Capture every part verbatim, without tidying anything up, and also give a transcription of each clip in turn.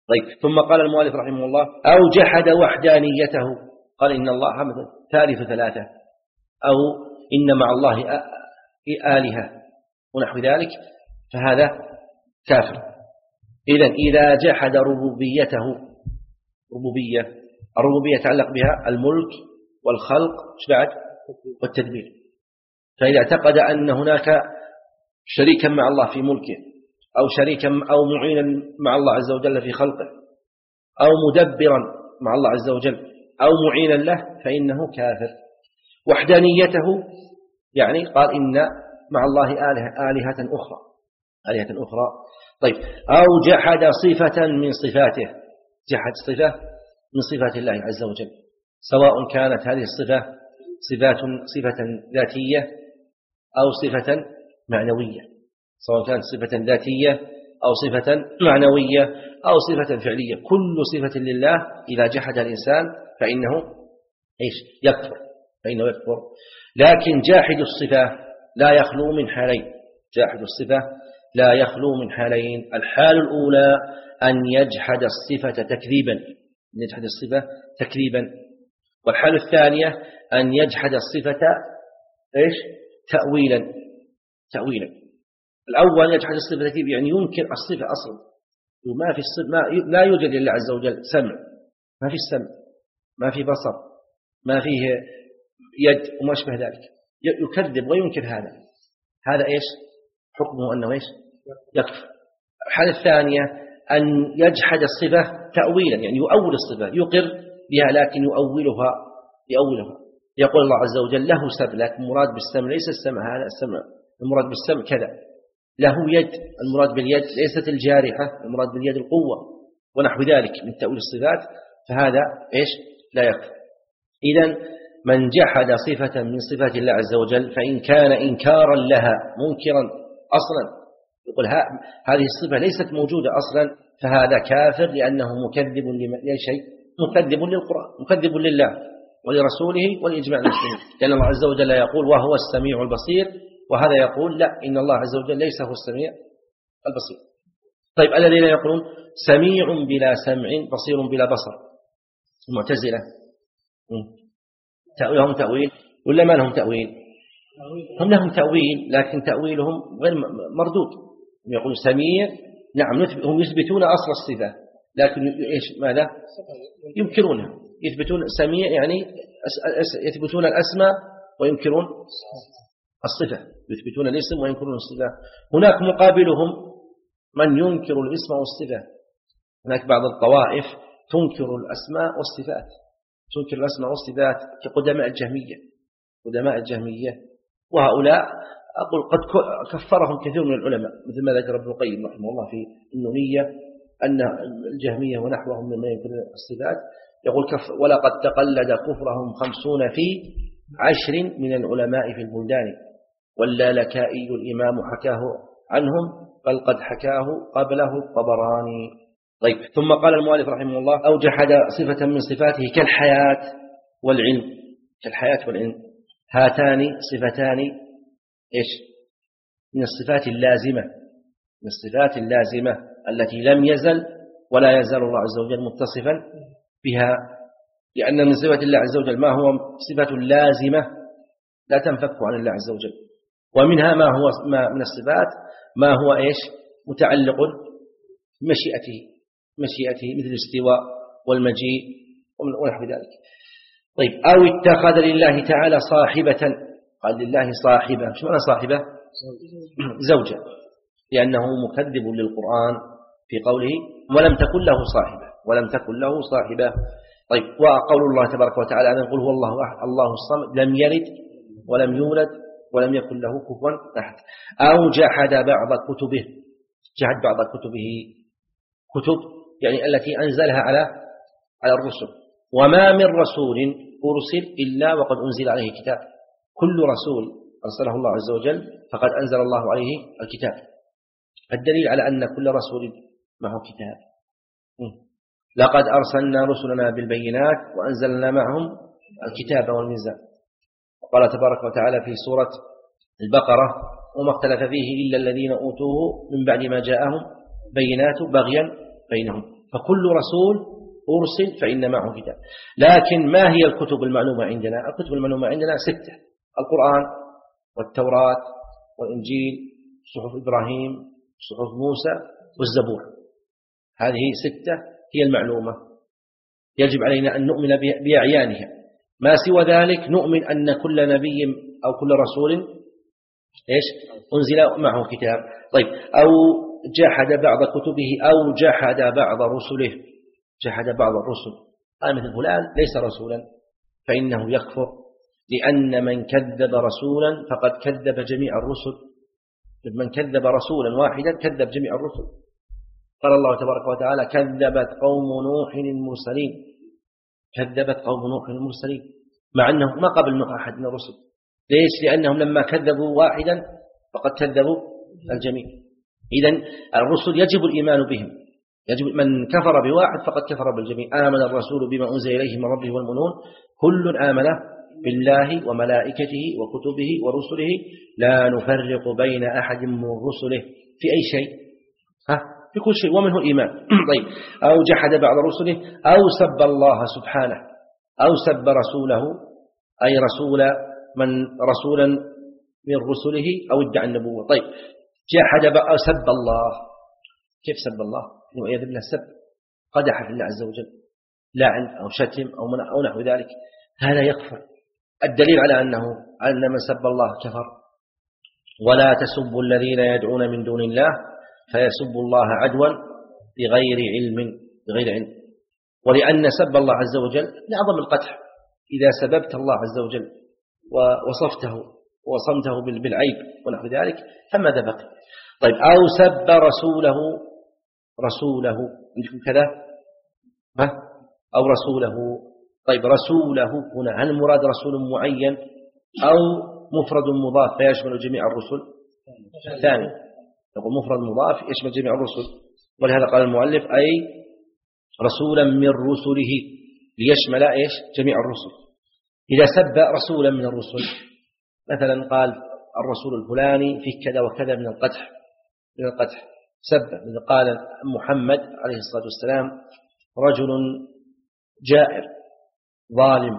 طيب ثم قال المؤلف رحمه الله أو جحد وحدانيته، قال إن الله مثلا ثالث ثلاثة، أو إن مع الله آلهة ونحو ذلك، فهذا كافر. إذن إذا جحد ربوبيته، ربوبية الربوبية يتعلق بها الملك والخلق بعد والتدبير، فإذا اعتقد أن هناك شريكا مع الله في ملكه، أو شريكا أو معينا مع الله عز وجل في خلقه، أو مدبرا مع الله عز وجل، أو معينا له، فإنه كافر. وحدانيته يعني قال إن مع الله آلهة, آلهة أخرى آلهة أخرى طيب أو جحد صفة من صفاته، جحد صفة من صفات الله عز وجل، سواء كانت هذه الصفة صفات صفة ذاتية أو صفة معنوية، سواء كانت صفة ذاتية أو صفة معنوية أو صفة فعلية، كل صفة لله إذا جحد الإنسان فإنه إيش يكفر، فإنه يكفر. لكن جاحد الصفة لا يخلو من حالين، جاحد الصفة لا يخلو من حالين. الحال الأولى أن يجحد الصفة تكذيبا، أن يجحد الصفة تكذيبا. والحال الثانية أن يجحد الصفة إيش تأويلا، تأويلا. الأول يجحد الصفة تكذيبا يعني ينكر الصفة أصلا، وما في الصفة ما لا يوجد لله عز وجل سمع، ما في السمع، ما في بصر، ما فيه يد وما أشبه ذلك، يكذب وينكر هذا، هذا إيش حكمه أنه إيش يكفر. الحالة الثانية أن يجحد الصفة تأويلا يعني يؤول الصفة، يقر بها لكن يؤولها، يؤولها. يقول الله عز وجل له سمع، لكن المراد بالسمع ليس السمع هذا السمع، المراد بالسمع كذا. له يد، المراد باليد ليست الجارحة، المراد باليد القوة ونحو ذلك من تأويل الصفات، فهذا إيش لا يكفر. إذن من جحد صفة من صفات الله عز وجل فإن كان إنكارا لها منكرا أصلا، يقول هذه الصفة ليست موجودة أصلا، فهذا كافر لأنه مكذب لشيء، مكذب للقرآن، مكذب لله ولرسوله ولإجماع المسلمين، لأن الله عز وجل يقول وهو السميع البصير، وهذا يقول لا، إن الله عز وجل ليس هو السميع البصير. طيب الذين يقولون سميع بلا سمع بصير بلا بصر، المعتزلة لهم تأويل ولا ما لهم تأويل؟ هم لهم تأويل لكن تأويلهم غير مردود. هم يقولون سميع، نعم هم يثبتون أصل الصفة لكن إيش ماذا ينكرونها، يثبتون سميع يعني يثبتون الأسماء وينكرون الصفة، يثبتون الاسم وينكرون الصفة. هناك مقابلهم من ينكر الاسم والصفة، هناك بعض الطوائف تنكر الأسماء والصفات، تنكر الأسماء والصفات كقدماء الجهمية، قدماء الجهمية، وهؤلاء أقول قد كفرهم كثير من العلماء، مثل ما ذكر ابن القيم رحمه الله في النونية أن الجهمية ونحوهم مما ينكر الصفات، يقول كف ولقد تقلد كفرهم خمسون في عشر من العلماء في البلدان، واللالكائي الإمام حكاه عنهم بل قد حكاه قبله الطبراني. طيب ثم قال المؤلف رحمه الله أو جحد صفة من صفاته كالحياة والعلم، كالحياة والعلم، هاتان صفتان إيش من الصفات اللازمة، من الصفات اللازمة التي لم يزل ولا يزال الله عز وجل متصفا بها، لأن من صفة الله عز وجل ما هو صفة لازمة لا تنفك عن الله عز وجل، ومنها ما هو ما من الصفات ما هو إيش متعلق بمشيئته، مشيئته مثل الاستواء والمجيء ونحو ذلك. طيب أو اتخذ لله تعالى صاحبة، قال لله صاحبة، شو معنى صاحبة؟ زوجة، لأنه مكذب للقرآن في قوله ولم تكن له صاحبة، ولم تكن له صاحبة. طيب وقول الله تبارك وتعالى أن يقول هو الله أحد الله الصمد لم يلد ولم يولد ولم يكن له كفوا أحد. أو جحد بعض كتبه، جحد بعض كتبه، كتب يعني التي أنزلها على على الرسل، وما من رسول أرسل إلا وقد أنزل عليه كتاب، كل رسول أرسله الله عز وجل فقد أنزل الله عليه الكتاب، الدليل على أن كل رسول معه كتاب. لقد أرسلنا رسلنا بالبينات وأنزلنا معهم الكتاب والميزان. وقال تبارك وتعالى في سورة البقرة وما اختلف فيه إلا الذين أوتوه من بعد ما جاءهم بينات بغيا بينهم. فكل رسول أرسل فإن معه كتاب. لكن ما هي الكتب المعلومة عندنا؟ الكتب المعلومة عندنا ستة: القرآن والتوراة والإنجيل، صحف إبراهيم، صحف موسى، والزبور. هذه ستة هي المعلومة، يجب علينا أن نؤمن بأعيانها. ما سوى ذلك نؤمن أن كل نبي أو كل رسول إيش أنزل معه كتاب. طيب، أو جحد بعض كتبه أو جحد بعض رسله، جحد بعض الرسل، قال مثل فلان ليس رسولا فإنه يكفر، لأن من كذب رسولا فقد كذب جميع الرسل. من كذب رسولا واحدا كذب جميع الرسل. قال الله تبارك وتعالى: كذبت قوم نوح المرسلين، كذبت قوم نوح المرسلين، مع أنه ما قبل نوح أحد من الرسل. ليش؟ لأنهم لما كذبوا واحدا فقد كذبوا الجميع. إذن الرسل يجب الإيمان بهم، يجب من كفر بواحد فقد كفر بالجميع. آمن الرسول بما أنزل إليه من ربه والمؤمنون كل آمن بالله وملائكته وكتبه ورسله لا نفرق بين أحد من رسله في أي شيء، ها في كل شيء، ومنه الإيمان. طيب، أو جحد بعض رسله أو سب الله سبحانه أو سب رسوله، أي رسول من رسولا من رسله أو ادعى النبوة. طيب، جحد أو سب الله. كيف سب الله؟ والعياذ بالله سب، قدح في الله عز وجل، لعن أو شتم أو نحو ذلك، هذا يكفر. الدليل على أنه أن من سب الله كفر: ولا تسبوا الذين يدعون من دون الله فيسبوا الله عدوا بغير علم بغير علم. ولأن سب الله عز وجل لأعظم القدح، إذا سببت الله عز وجل ووصفته وصمته بالعيب ونحو ذلك فماذا بقي؟ طيب، أو سب رسوله، رسوله عندكم كذا ها؟ أو رسوله. طيب، رسوله هنا هل المراد رسول معين أو مفرد مضاف فيشمل جميع الرسل؟ الثاني، يقول مفرد مضاف يشمل جميع الرسل، ولهذا قال المؤلف أي رسولا من رسله، ليشمل إيش جميع الرسل. إذا سب رسولا من الرسل، مثلا قال الرسول الفلاني فيه كذا وكذا من القدح، من القدح سب، إذا قال محمد عليه الصلاة والسلام رجل جائر ظالم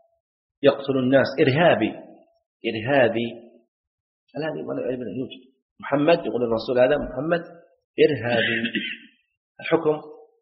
يقتل الناس، إرهابي، إرهابي، الآن ولا يوجد محمد، يقول الرسول هذا محمد إرهابي، الحكم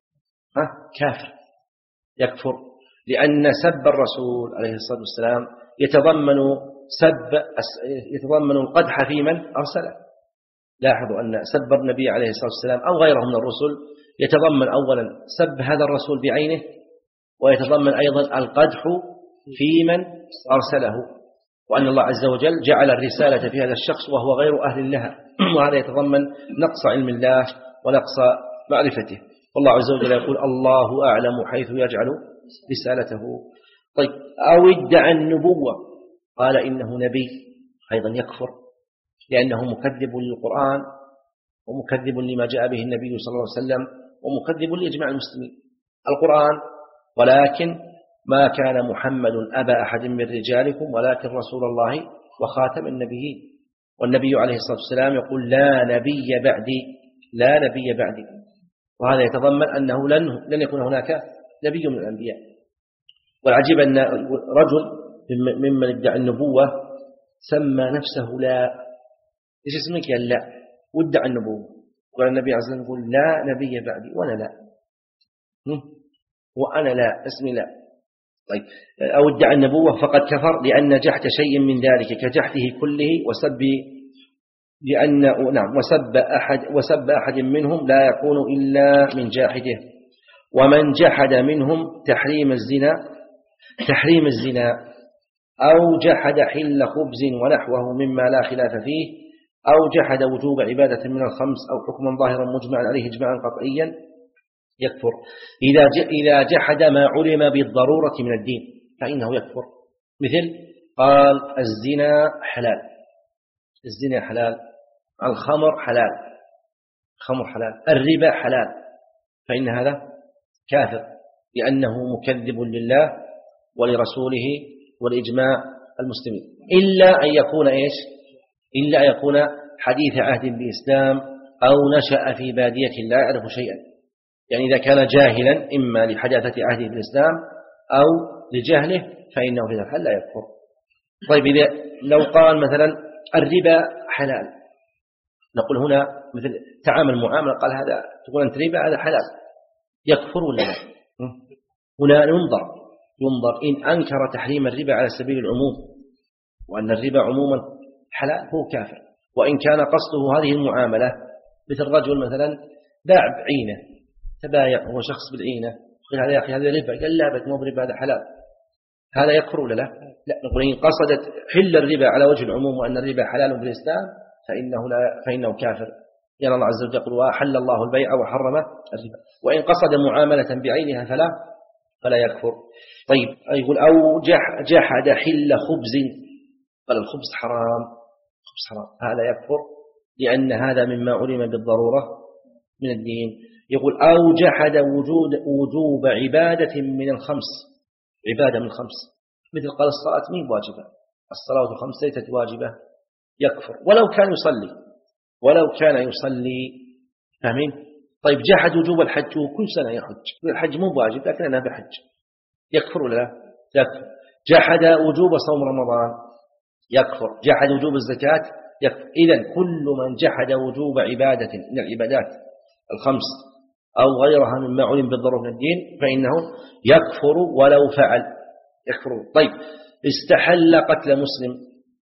ها كافر، يكفر، لأن سب الرسول عليه الصلاة والسلام يتضمن سب يتضمن القدح في من أرسله. لاحظوا أن سب النبي عليه الصلاة والسلام أو غيره من الرسل يتضمن أولا سب هذا الرسول بعينه، ويتضمن أيضا القدح في من أرسله، وأن الله عز وجل جعل الرسالة في هذا الشخص وهو غير أهل لها، وهذا يتضمن نقص علم الله ونقص معرفته. والله عز وجل يقول: الله أعلم حيث يجعل رسالته. طيب، أو ادعى النبوة، قال إنه نبي، أيضا يكفر، لأنه مكذب للقرآن ومكذب لما جاء به النبي صلى الله عليه وسلم ومكذب لإجماع المسلمين. القرآن: ولكن ما كان محمد أبا أحد من رجالكم ولكن رسول الله وخاتم النبيين. والنبي عليه الصلاة والسلام يقول: لا نبي بعدي، لا نبي بعدي، وهذا يتضمن أنه لن, لن يكون هناك نبي من الأنبياء. والعجيب أن رجل ممن ادعى النبوة سمى نفسه لا، إيش اسمك يا لا، وادعى النبوة، قال النبي عليه الصلاة والسلام يقول: لا نبي بعدي، وأنا لا، وأنا لا، اسمي لا. طيب، أو ادعى النبوة فقد كفر، لأن جحد شيء من ذلك كجحده كله وسب، لأن نعم وسب أحد وسب أحد منهم لا يكون إلا من جاحده. ومن جحد منهم تحريم الزنا، تحريم الزنا، أو جحد حل خبز ونحوه مما لا خلاف فيه، أو جحد وجوب عبادة من الخمس أو حكما ظاهرا مجمعا عليه إجماعا قطعيا، يكفر. إذا إذا جحد ما علم بالضرورة من الدين فإنه يكفر. مثل قال الزنا حلال، الزنا حلال، الخمر حلال، الخمر حلال، الربا حلال، فإن هذا كافر، لأنه مكذب لله ولرسوله والإجماع المسلمين، إلا أن يكون إيش؟ إلا أن يكون حديث عهد بالإسلام أو نشأ في بادية لا يعرف شيئا، يعني إذا كان جاهلا إما لحداثة عهده في الإسلام أو لجهله فإنه في هذا الحال لا يكفر. طيب إذا لو قال مثلا الربا حلال، نقول هنا مثل تعامل معاملة قال هذا تقول أنت ربا هذا حلال، يكفر ولا لا؟ هنا ينظر ينظر إن أنكر تحريم الربا على سبيل العموم وأن الربا عموما حلال هو كافر، وإن كان قصده هذه المعاملة مثل رجل مثلا باع بعينه، تبايع هو شخص بالعينة، قال هذا يا أخي هذا ربا، قال لا بك مو بربا هذا حلال، هذا يكفر ولا لا؟ لا، نقول إن قصدت حل الربا على وجه العموم وأن الربا حلال بالإسلام فإنه لا فإنه كافر، لأن الله عز وجل يقول وأحل الله البيع وحرم الربا. وإن قصد معاملة بعينها فلا فلا يكفر. طيب يقول أو جحد حل خبز، قال الخبز حرام، خبز حرام، هذا يكفر لأن هذا مما علم بالضرورة من الدين. يقول أو جحد وجود وجوب عبادة من الخمس، عبادة من الخمس، مثل قال الصلاة مين واجبة، الصلاة الخمس ليست واجبة، يكفر ولو كان يصلي، ولو كان يصلي، فاهمين؟ طيب جحد وجوب الحج، كل سنة يحج، الحج مو واجب لكن أنا بحج، يكفر ولا لا؟ يكفر. جحد وجوب صوم رمضان، يكفر. جحد وجوب الزكاة، يكفر. إذن كل من جحد وجوب عبادة من العبادات الخمس أو غيرها مما علم بالضرورة من الدين فإنه يكفر ولو فعل، يكفر. طيب استحل قتل مسلم،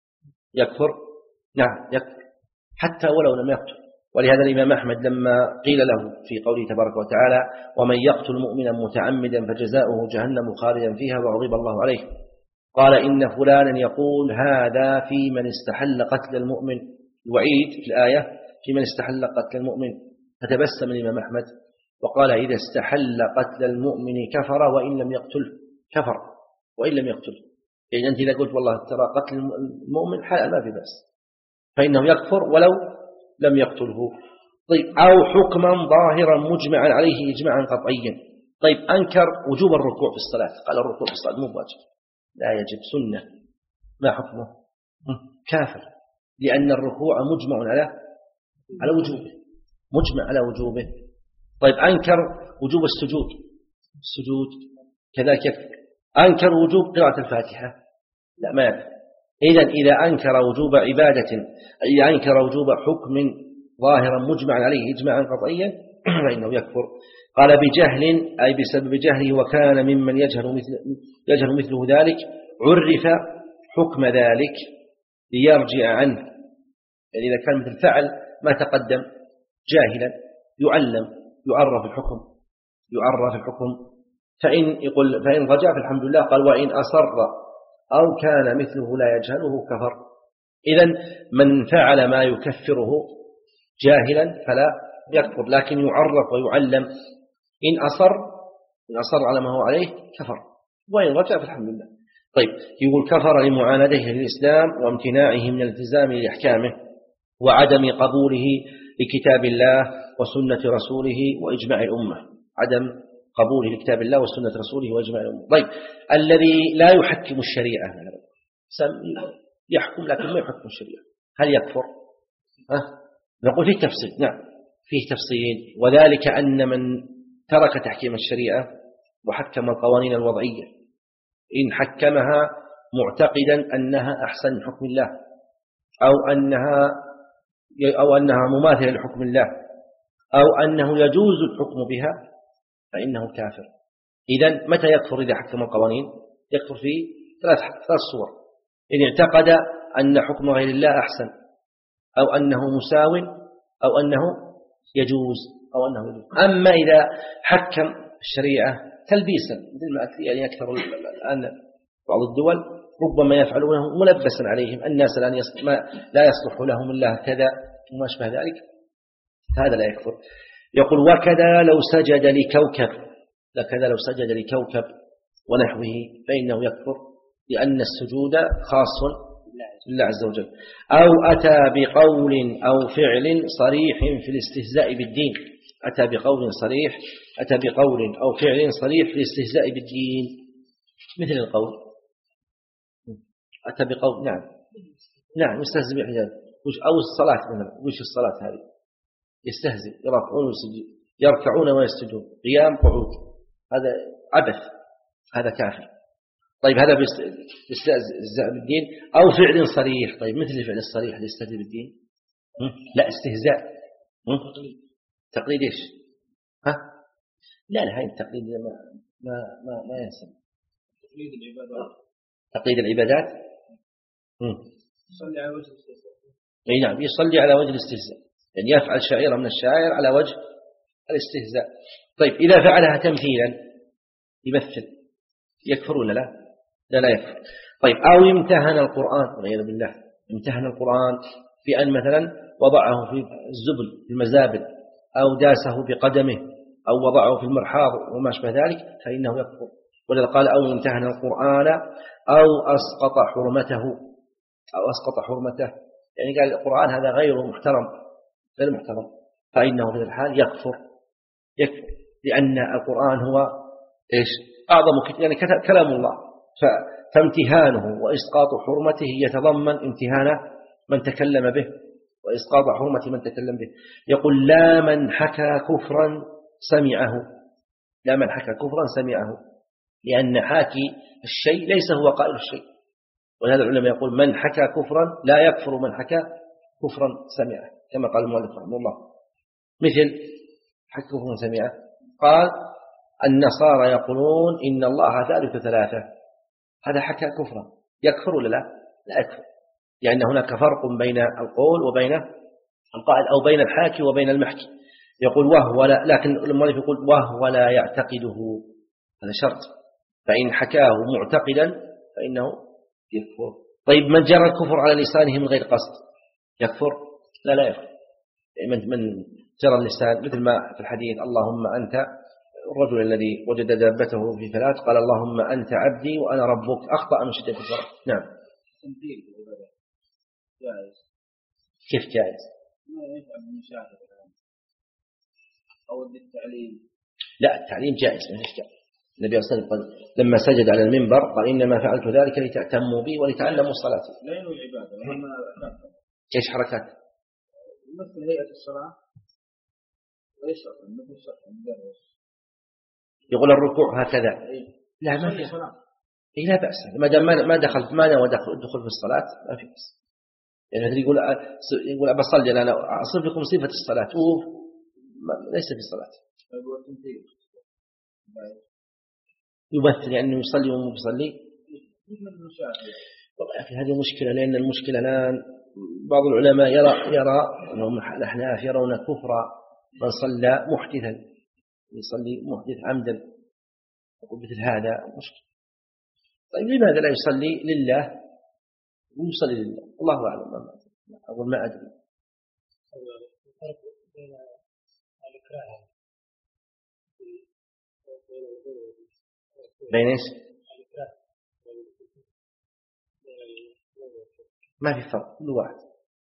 يكفر؟ نعم يكفر حتى ولو لم يقتل. ولهذا الإمام أحمد لما قيل له في قوله تبارك وتعالى ومن يقتل مؤمنا متعمدا فجزاؤه جهنم خالدا فيها وغضب الله عليه، قال إن فلانا يقول هذا في من استحل قتل المؤمن، الوعيد في الآية في من استحل قتل المؤمن، فتبسم الإمام أحمد وقال إذا استحل قتل المؤمن كفر وإن لم يقتله، كفر وإن لم يقتله. يعني أنت إذا قلت والله ترى قتل المؤمن حلال ما في بأس فإنه يكفر ولو لم يقتله. طيب أو حكما ظاهرا مجمعا عليه إجماعا قطعيا. طيب أنكر وجوب الركوع في الصلاة، قال الركوع في الصلاة مو واجب، لا يجب، سنة، ما حكمه؟ كافر، لأن الركوع مجمع على على وجوبه، مجمع على وجوبه. طيب أنكر وجوب السجود، السجود كذلك يكفر. أنكر وجوب قراءة الفاتحة، لا ما يكفر. إذن إذا أنكر وجوب عبادة أي أنكر وجوب حكم ظاهرا مجمعا عليه إجماعا قطعيا فإنه يكفر. قال بجهل أي بسبب جهله وكان ممن يجهل مثل يجهل مثله ذلك عرف حكم ذلك ليرجع عنه. يعني إذا كان مثل فعل ما تقدم جاهلا يعلم يعرف الحكم، يعرف الحكم فإن يقول فإن رجع فالحمد لله. قال وإن أصر أو كان مثله لا يجهله كفر. إذن من فعل ما يكفره جاهلا فلا يكفر، لكن يعرف ويعلم. إن أصر إن أصر على ما هو عليه كفر، وإن رجع فالحمد لله. طيب يقول كفر لمعاندته للإسلام وامتناعه من الالتزام لأحكامه وعدم قبوله لكتاب الله وسنة رسوله وإجماع الأمة، عدم قبوله لكتاب الله وسنة رسوله وإجماع الأمة. طيب الذي لا يحكم الشريعة يحكم لكن ما يحكم الشريعة هل يكفر؟ أه؟ نقول فيه تفصيل، نعم فيه تفصيل، وذلك أن من ترك تحكيم الشريعة وحكم القوانين الوضعية إن حكمها معتقدا أنها أحسن من حكم الله أو أنها أو أنها مماثلة لحكم الله أو أنه يجوز الحكم بها فإنه كافر. إذن متى يكفر إذا حكم القوانين؟ يكفر في ثلاث ثلاث صور: إن اعتقد أن حكم غير الله أحسن، أو أنه مساو، أو أنه يجوز أو أنه يجوز. أما إذا حكم الشريعة تلبيسا مثل ما يعني أكثر الآن بعض الدول ربما يفعلونه ملبسا عليهم، الناس لا يصلح لهم الله كذا وما أشبه ذلك، هذا لا يكفر. يقول وكذا لو سجد لكوكب، لكذا لو سجد لكوكب ونحوه فإنه يكفر، لأن السجود خاص لله عز وجل. أو أتى بقول أو فعل صريح في الاستهزاء بالدين، أتى بقول صريح أتى بقول أو فعل صريح في الاستهزاء بالدين، مثل القول أتى بقول نعم نعم يستهزئ بالحجاب، أو الصلاة مثلا، وش الصلاة هذه؟ يستهزئ يرفعون ويسجد، يركعون ويسجدون قيام قعود، هذا عبث، هذا كافر. طيب هذا باستهزاء بالدين أو فعل صريح. طيب مثل الفعل الصريح الاستهزاء بالدين؟ لا استهزاء. تقليد إيش؟ ها؟ لا لا هاي التقليد ما ما ما, ما ينسب. تقليد العبادات. تقليد العبادات. يصلي على وجه الاستهزاء. أي نعم يصلي على وجه الاستهزاء، يعني يفعل شعيرة من الشعائر على وجه الاستهزاء. طيب إذا فعلها تمثيلا يمثل يكفر ولا لا؟ لا لا يكفر. طيب أو امتهن القرآن والعياذ بالله، امتهن القرآن في أن مثلا وضعه في الزبل في المزابل أو داسه بقدمه أو وضعه في المرحاض وما شبه ذلك فإنه يكفر. ولذا قال أو امتهن القرآن أو أسقط حرمته، أو أسقط حرمته، يعني قال القرآن هذا غير محترم، غير محترم، فإنه في الحال يكفر يكفر لأن القرآن هو إيش؟ أعظم يعني كلام الله، فامتهانه وإسقاط حرمته يتضمن امتهان من تكلم به وإسقاط حرمة من تكلم به. يقول لا من حكى كفرا سمعه، لا من حكى كفرا سمعه، لأن حاكي الشيء ليس هو قائل الشيء. ولهذا العلماء يقول من حكى كفرا لا يكفر من حكى كفرا سمعه، كما قال المؤلف رحمه الله. مثل حكى كفرا سمعه قال النصارى يقولون إن الله ثالث ثلاثة، هذا حكى كفرا، يكفر ولا لا؟ لا يكفر، لأن هناك فرق بين القول وبين القائل أو بين الحاكي وبين المحكي. يقول وهو لا، لكن المؤلف يقول وهو لا يعتقده، هذا شرط، فإن حكاه معتقدا فإنه يكفر. طيب من جرى الكفر على لسانه من غير قصد يكفر؟ لا لا يكفر. من من جرى اللسان مثل ما في الحديث اللهم أنت، الرجل الذي وجد دابته في فلات قال اللهم أنت عبدي وأنا ربك، أخطأ من شدة الفرق. نعم. جائز. كيف جائز؟ ما يفعل المشاهدة أو التعليم. لا التعليم جائز ما يشكل. النبي صلى الله عليه وسلم لما سجد على المنبر قال إنما فعلت ذلك لتأتموا بي ولتعلموا صلاتي. لا ينوي العبادة وإنما ايش حركات؟ مثل هيئة الصلاة ويشرب مثل الشرع. يقول الركوع هكذا. لا ما في صلاة. إيه لا بأس، ما دام ما دخلت ما نوى دخل في الصلاة ما في بأس. يعني يقول يقول بصلي أنا أصف لكم صفة الصلاة أوف ليس في صلاة. يمثل لأنه يصلي ومو بيصلي. والله في هذه مشكلة، لأن المشكلة الآن بعض العلماء يرى يرى أنهم الأحناف يرون كفر من صلى محدثا، يصلي محدث عمدا، ومثل هذا مشكلة. طيب لماذا لا يصلي لله ويصلي لله؟ الله أعلم، ما أقول ما أدري. بين إيش؟ ما في فرق، كل واحد.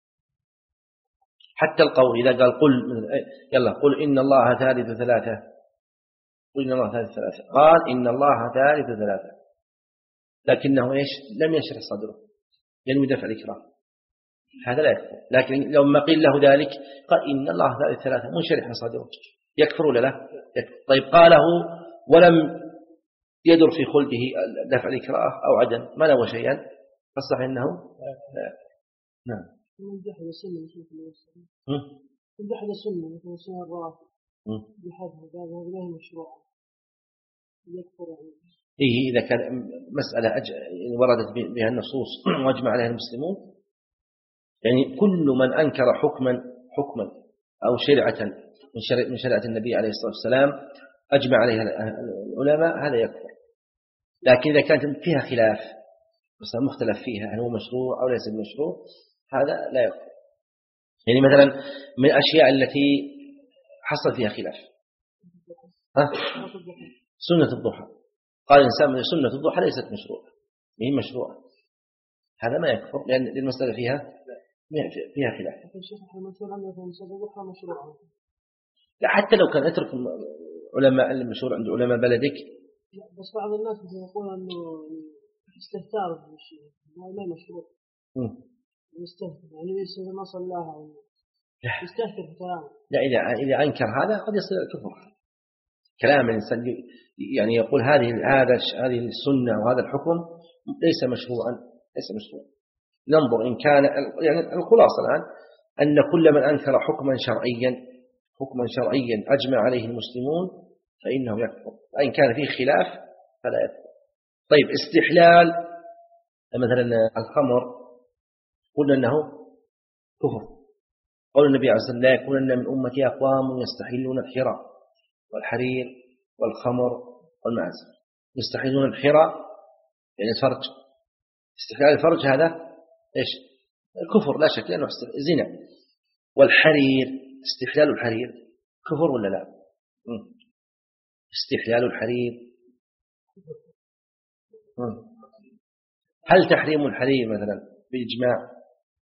حتى القول إذا قال قل يلا قل إن الله ثالث ثلاثة، قل إن الله ثالث ثلاثة، قال إن الله ثالث ثلاثة، لكنه إيش؟ لم يشرح صدره ينوي دفع الإكرام، هذا لا يكفر. لكن لو ما قيل له ذلك قال إن الله ثالث ثلاثة منشرح صدره يكفر ولا لا؟ يكفر. طيب قاله ولم يدر في خلده دفع الإكراه أو عدم ما نوى شيئا فالصح إنه لا. نعم. من جحد السنة مثل من جحد السنة مثل السنة الرافع بحدها قال هذه مشروع يكفر. إيه إذا كان مسألة أج... وردت بها النصوص واجمع عليها المسلمون، يعني كل من أنكر حكما حكما أو شرعة من شرع من شريعة النبي عليه الصلاة والسلام أجمع عليها العلماء هذا يكفر. لكن إذا كانت فيها خلاف مثلا مختلف فيها هل هو مشروع أو ليس بمشروع هذا لا يكفر. يعني مثلا من الأشياء التي حصل فيها خلاف ها؟ سنة الضحى، قال الإنسان من سنة الضحى ليست مشروع، هي مشروع، هذا ما يكفر لأن المسألة فيها فيها خلاف. لا حتى لو كان اترك علماء المشهور عند علماء بلدك. بس بعض الناس يقول انه استهتار بالشيء ما مشروع. يستهتر يعني ليس ما صلاها يستهتر بكلامه. لا، إذا إذا أنكر هذا قد يصير الكفر. كلام الإنسان يعني يقول هذه هذا هذه السنة وهذا الحكم ليس مشروعا، ليس مشروعا. ننظر إن كان يعني الخلاصة الآن أن كل من أنكر حكما شرعيا حكما شرعيا أجمع عليه المسلمون فإنه يكفر، وإن كان فيه خلاف فلا يكفر. طيب، استحلال مثلا الخمر قلنا أنه كفر. قول النبي عليه الصلاة والسلام: لا يكونن من أمتي أقوام يستحلون الحرى والحرير والخمر والمعازف. يستحلون الحرى يعني الفرج، استحلال الفرج هذا إيش؟ الكفر لا شك، لأنه زنا. والحرير، استحلال الحرير كفر ولا لا؟ استحلال الحرير، هل تحريم الحرير مثلا بإجماع؟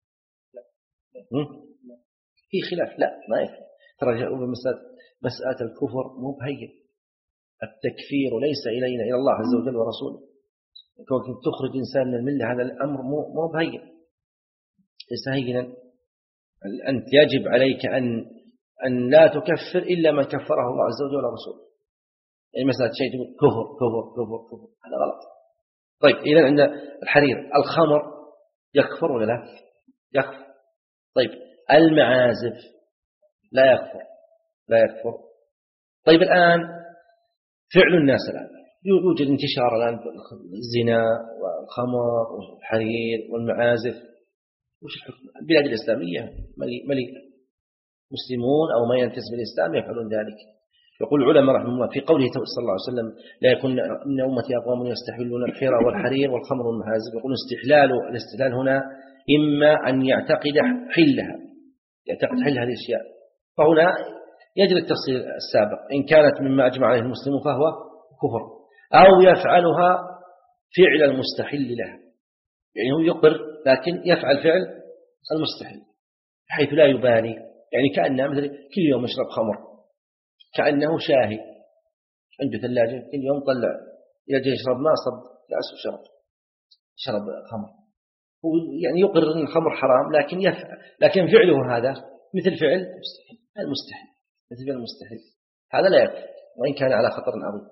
في خلاف، لا ما يفعل. ترى جاءوا بمسألة مسألة الكفر مو بهين. التكفير ليس إلينا، إلى الله عز وجل ورسوله. كونك تخرج إنسان من الملة هذا الأمر مو مو بهين، ليس هينا. أنت يجب عليك أن أن لا تكفر إلا من كفره الله عز وجل ورسوله. يعني مسألة شيء تقول كفر كفر كفر كفر، هذا غلط. طيب، إذا عند الحرير، الخمر يكفر ولا لا؟ يكفر. طيب، المعازف لا يكفر، لا يكفر. طيب، الآن فعل الناس الآن يوجد انتشار الآن الزنا والخمر والحرير والمعازف. وش الحكم؟ البلاد الإسلامية مليئة مسلمون أو ما ينتسب للإسلام يفعلون ذلك. يقول العلماء رحمه الله في قوله صلى الله عليه وسلم: لا يكون من أمتي أقوام يستحلون الحرى والحرير والخمر والمعازف. يقول استحلال الاستحلال هنا إما أن يعتقد حلها، يعتقد حل هذه الأشياء، فهنا يجري التفصيل السابق. إن كانت مما أجمع عليه المسلمون فهو كفر، أو يفعلها فعل المستحل لها، يعني هو يقر لكن يفعل فعل المستحل حيث لا يبالي، يعني كأنه مثل كل يوم يشرب خمر، كأنه شاهي عنده ثلاجة كل يوم طلع يجي يشرب ما صب لا شرب شرب خمر. هو يعني يقر أن الخمر حرام لكن يفعل، لكن فعله هذا مثل فعل المستحيل، مثل فعل المستحيل، هذا لا يكفي وإن كان على خطر عظيم.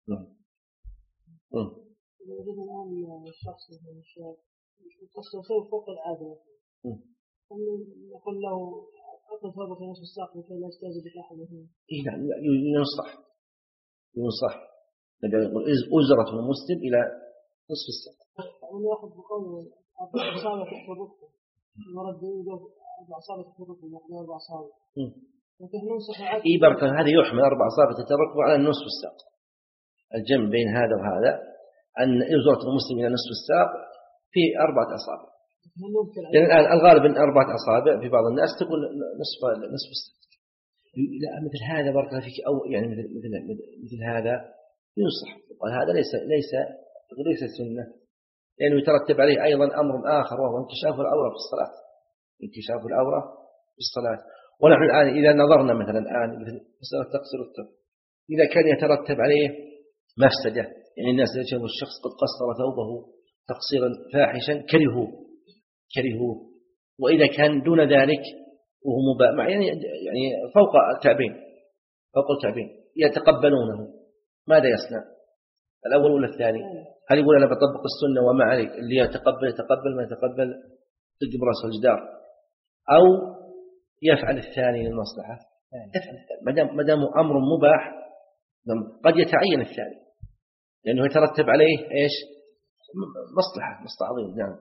وجد الآن الشخص يقصر ثوب فوق العادة، نقول له أقل ثوبك نصف الساق لكي لا يستهزئ بك أحد. إيه نعم، ينصح ينصح يقول أزرة المسلم إلى نصف الساق. أنا أخذ بقوله أربع أصابع تحت الركبة، ورد يقول أربع أصابع تحت الركبة، يعني أربع أصابع. لكن ننصح إيه بركة، هذه يحمل أربع أصابع تحت الركبة على نصف الساق. الجمع بين هذا وهذا أن أزرة المسلم إلى نصف الساق في أربعة أصابع. لأن الآن الغالب أن أربعة أصابع في بعض الناس تقول نصف نصف الساق. لا، مثل هذا بارك الله فيك، أو يعني مثل مثل مثل هذا ينصح. هذا ليس ليس ليس سنة، لأنه يترتب عليه أيضا أمر آخر وهو انكشاف العورة في الصلاة، انكشاف العورة في الصلاة. ونحن الآن إذا نظرنا مثلا الآن مثل مسألة تقصير الثوب، إذا كان يترتب عليه مفسدة، يعني الناس يشوفوا الشخص قد قصر ثوبه تقصيرا فاحشا كرهوه كرهوه وإذا كان دون ذلك وهو مباح يعني يعني فوق الكعبين فوق الكعبين يتقبلونه، ماذا يصنع؟ الأول ولا الثاني؟ هل يقول أنا بطبق السنة وما عليك، اللي يتقبل يتقبل، ما يتقبل تجب رأسه الجدار، أو يفعل الثاني للمصلحة؟ يفعل الثاني ما دام أمر مباح. قد يتعين الثاني لأنه يترتب عليه إيش؟ مصلحة مصلحة عظيمة. نعم.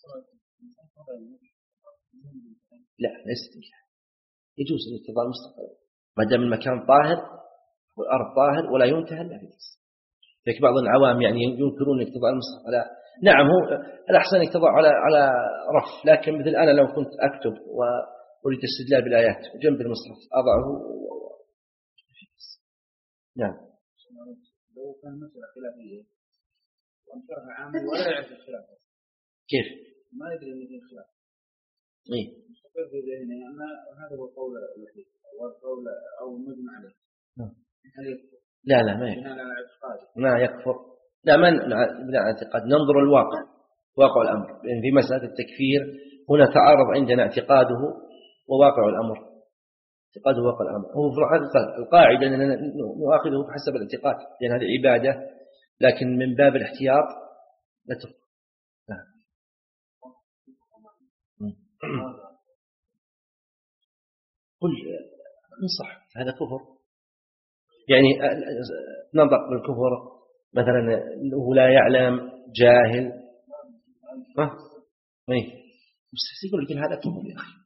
لا، ليس يجوز الاتضاع المستقبل ما دام المكان طاهر والأرض طاهر ولا ينتهى لا يجوز. لكن بعض العوام يعني ينكرون الاقتضاء المستقبل. نعم، هو الأحسن الاقتضاء على على رف، لكن مثل أنا لو كنت أكتب وأريد استدلال بالآيات جنب المصحف أضعه و... نعم. لو كان مسألة خلافية وانكرها عامل ولا يعرف الخلاف كيف؟ ما يدري ان في خلاف. ايه. مستقر في ذهنه ان هذا هو القول الوحيد او القول او المجمع عليه. لا لا ما يكفر. ما يكفر. لا، من بناء على اعتقاد ننظر الواقع، واقع الأمر. يعني في مسألة التكفير هنا تعارض عندنا اعتقاده وواقع الأمر. اعتقاده وفق الأمر. هو في الحقيقة القاعدة أننا نؤاخذه بحسب الاعتقاد، لأن هذه عبادة، لكن من باب الاحتياط نترك. قل انصح، هذا كفر. يعني ننطق بالكفر مثلا هو لا يعلم، جاهل، ها ايه بس يقول لك هذا كفر يا اخي.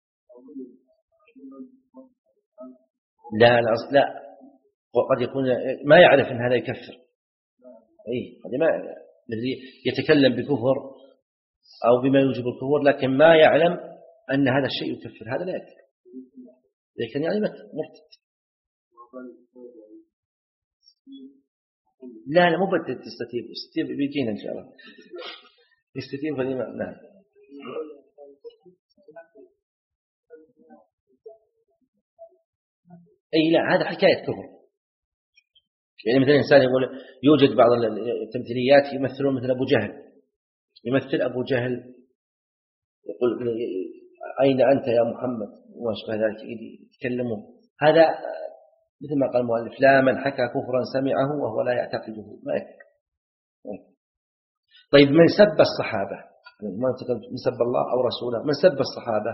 لا لا لا، وقد يكون ما يعرف ان هذا يكفر. اي قد ما يتكلم بكفر او بما يوجب الكفر، لكن ما يعلم ان هذا الشيء يكفر، هذا لا يكفر، لكن يعني مرتد. لا لا مو بدأت تستتيب، استتيب بيجينا إن شاء الله، استتيب فلما نعم. أي لا، هذا حكاية كفر. يعني مثلا إنسان يقول يوجد بعض التمثيليات يمثلون مثل أبو جهل، يمثل أبو جهل يقول أين أنت يا محمد وما أشبه ذلك، يتكلمون. هذا مثل ما قال المؤلف لا من حكى كفرا سمعه وهو لا يعتقده ما يكفر. طيب من سب الصحابة، من سب الله أو رسوله، من سب الصحابة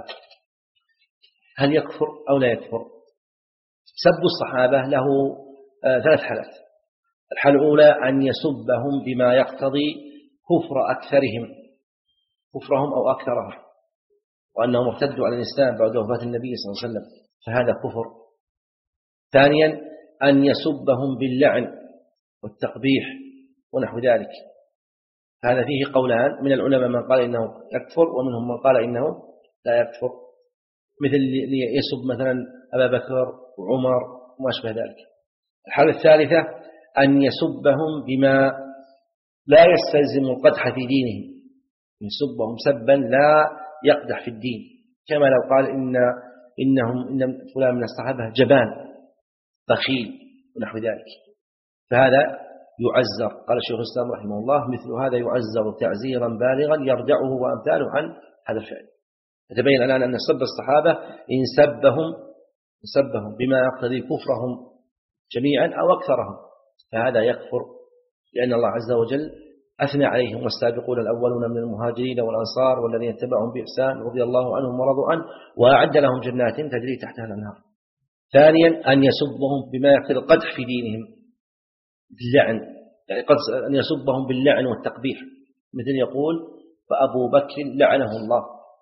هل يكفر أو لا يكفر؟ سب الصحابة له ثلاث حالات. الحالة الأولى أن يسبهم بما يقتضي كفر أكثرهم، كفرهم أو أكثرهم، وأنهم ارتدوا على الإسلام بعد وفاة النبي صلى الله عليه وسلم، فهذا كفر. ثانيا أن يسبهم باللعن والتقبيح ونحو ذلك، هذا فيه قولان من العلماء، من قال إنه يكفر ومنهم من قال إنه لا يكفر، مثل يسب مثلا أبا بكر وعمر وما أشبه ذلك. الحالة الثالثة أن يسبهم بما لا يستلزم القدح في دينهم، يسبهم سبا لا يقدح في الدين، كما لو قال إن إنهم إن فلان من الصحابة جبان بخيل ونحو ذلك، فهذا يعزر. قال الشيخ الإسلام رحمه الله مثل هذا يعزر تعزيرا بالغا يردعه وأمثاله عن هذا الفعل. يتبين الآن أن سب الصحابة إن سبهم سبهم بما يقتضي كفرهم جميعا أو أكثرهم فهذا يكفر، لأن الله عز وجل أثنى عليهم والسابقون الأولون من المهاجرين والأنصار والذين اتبعهم بإحسان رضي الله عنهم ورضوا عنه وأعد لهم جنات تجري تحتها الأنهار. ثانيا أن يسبهم بما يقتضي القدح في دينهم باللعن، يعني قد أن يسبهم باللعن والتقبيح، مثل يقول فأبو بكر لعنه الله،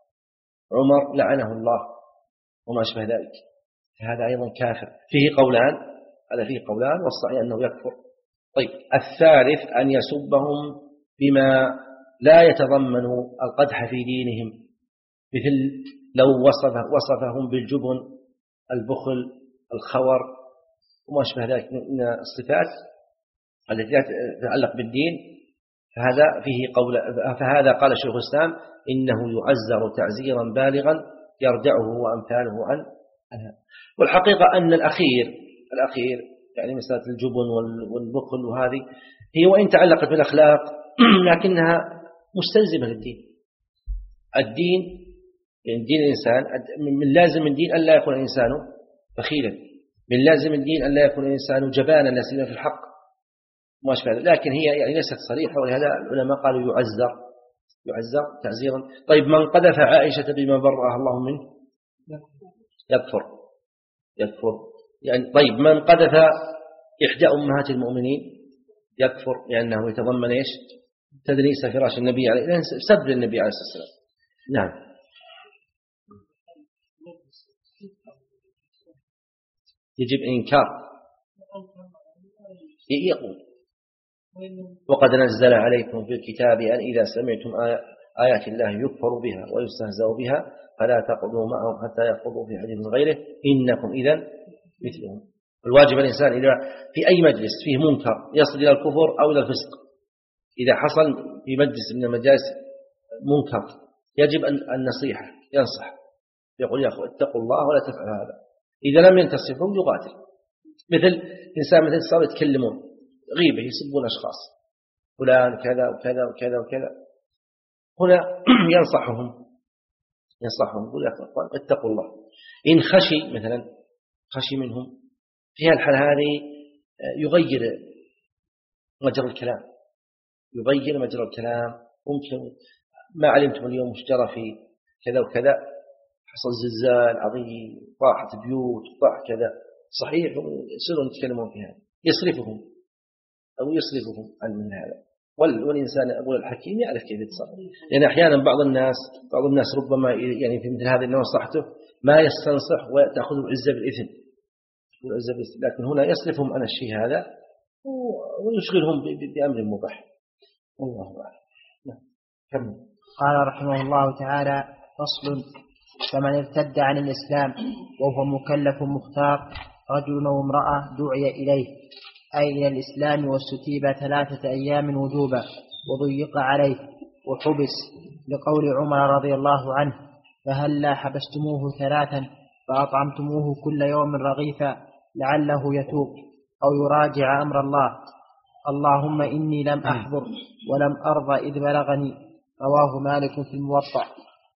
عمر لعنه الله وما أشبه ذلك، هذا أيضا كافر. فيه قولان، هذا فيه قولان والصحيح أنه يكفر. طيب الثالث أن يسبهم بما لا يتضمن القدح في دينهم، مثل لو وصف وصفهم بالجبن، البخل، الخور وما أشبه ذلك من الصفات التي تتعلق بالدين، فهذا فيه قول. فهذا قال الشيخ الإسلام إنه يعزر تعزيرا بالغا يردعه وأمثاله عن عنها. والحقيقة أن الأخير الأخير يعني مسألة الجبن والبخل وهذه هي وإن تعلقت بالأخلاق لكنها مستلزمة للدين. الدين يعني دين الإنسان من لازم الدين ألا يكون الإنسان بخيلا، من لازم الدين ألا يكون الإنسان جبانا لا سيما في الحق ما أشبه، لكن هي يعني ليست صريحة، ولهذا العلماء قالوا يعزر يعزر تعزيرا. طيب من قذف عائشة بما برأها الله منه يكفر يكفر يعني. طيب من قذف إحدى أمهات المؤمنين يكفر، لأنه يتضمن إيش؟ تدنيس فراش النبي عليه الصلاة والسلام، سب النبي عليه الصلاة والسلام. نعم. يجب إنكار، يقول وقد نزل عليكم في الكتاب أن إذا سمعتم آيات الله يكفر بها ويستهزأ بها فلا تقعدوا معهم حتى يخوضوا في حديث غيره إنكم إذن مثلهم. الواجب الإنسان إذا في أي مجلس فيه منكر يصل إلى الكفر أو إلى الفسق، إذا حصل في مجلس من المجالس منكر يجب أن النصيحة، ينصح يقول يا أخوة اتقوا الله ولا تفعل هذا. إذا لم ينتصفهم يقاتل. مثل إنسان مثل صار يتكلمون غيبة يسبون أشخاص فلان كذا وكذا وكذا وكذا، هنا ينصحهم ينصحهم يقول يا أخوة اتقوا الله إن خشي مثلا خشي منهم في الحالة هذه يغير مجرى الكلام يغير مجرى الكلام ممكن ما علمتم اليوم مشترى في كذا وكذا حصل زلزال عظيم طاحت بيوت طاح كذا صحيح يصيرون يتكلمون في هذا يصرفهم أو يصرفهم عن من هذا والإنسان أقول الحكيم يعرف كيف يتصرف لأن أحيانا بعض الناس بعض الناس ربما يعني في مثل هذه نصحته ما يستنصح وتأخذ العزة بالإثم العزة بالإثم لكن هنا يصرفهم عن الشيء هذا ويشغلهم بأمر مباح والله أعلم. كمل. قال رحمه الله تعالى فصل فمن ارتد عن الإسلام وهو مكلف مختار رجل أو امرأة دعي إليه أي إلى الإسلام واستتيب ثلاثة أيام وجوبا وضيق عليه وحبس لقول عمر رضي الله عنه فهلا حبستموه ثلاثا فأطعمتموه كل يوم رغيفا لعله يتوب أو يراجع أمر الله اللهم إني لم أحضر ولم أرضى إذ بلغني رواه مالك في الموطأ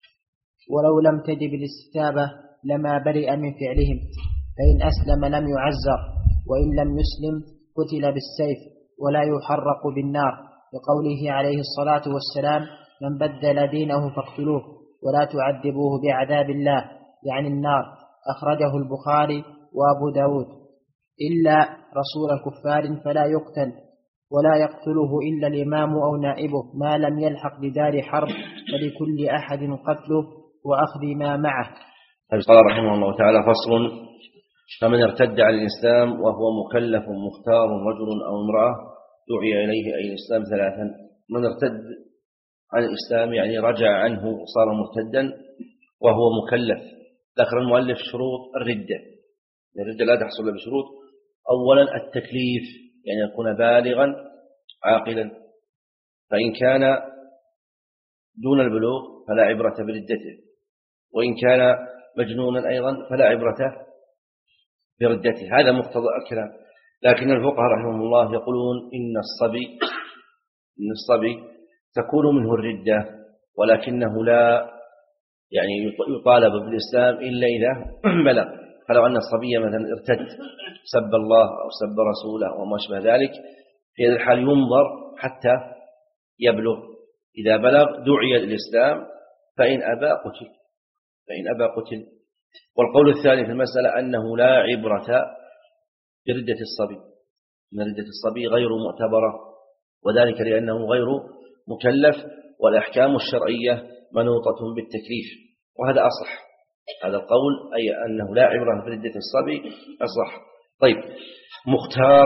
ولو لم تجب الاستتابة لما برئ من فعلهم فإن أسلم لم يعزر وإن لم يسلم قتل بالسيف ولا يحرق بالنار لقوله عليه الصلاة والسلام من بدل دينه فاقتلوه ولا تعذبوه بعذاب الله يعني النار أخرجه البخاري وأبو داود إلا رسول الكفار فلا يقتل ولا يقتله إلا الإمام أو نائبه ما لم يلحق بدار حرب فلكل أحد قتله وأخذ ما معه. قال رحمه الله تعالى فصل فمن ارتد عن الإسلام وهو مكلف مختار رجل أو امرأة دعي إليه أي الإسلام ثلاثا من ارتد عن الإسلام يعني رجع عنه صار مرتدا وهو مكلف ذكر المؤلف شروط الردة الردة لا تحصل بشروط أولا التكليف يعني يكون بالغا عاقلا فإن كان دون البلوغ فلا عبرة بردته وإن كان مجنونا أيضا فلا عبرة بردته هذا مقتضى الكلام لكن الفقهاء رحمهم الله يقولون إن الصبي إن الصبي تكون منه الردة ولكنه لا يعني يطالب بالإسلام إلا إذا بلغ فلو أن الصبي مثلا ارتد سب الله أو سب رسوله وما شابه ذلك في هذا الحال ينظر حتى يبلغ إذا بلغ دعي الإسلام فإن أبى قتل فإن أبى قتل والقول الثاني في المسألة أنه لا عبرة بردة الصبي إن ردة الصبي غير معتبرة وذلك لأنه غير مكلف والأحكام الشرعية منوطة بالتكليف وهذا أصح هذا القول أي أنه لا عبرة بردة الصبي أصح. طيب مختار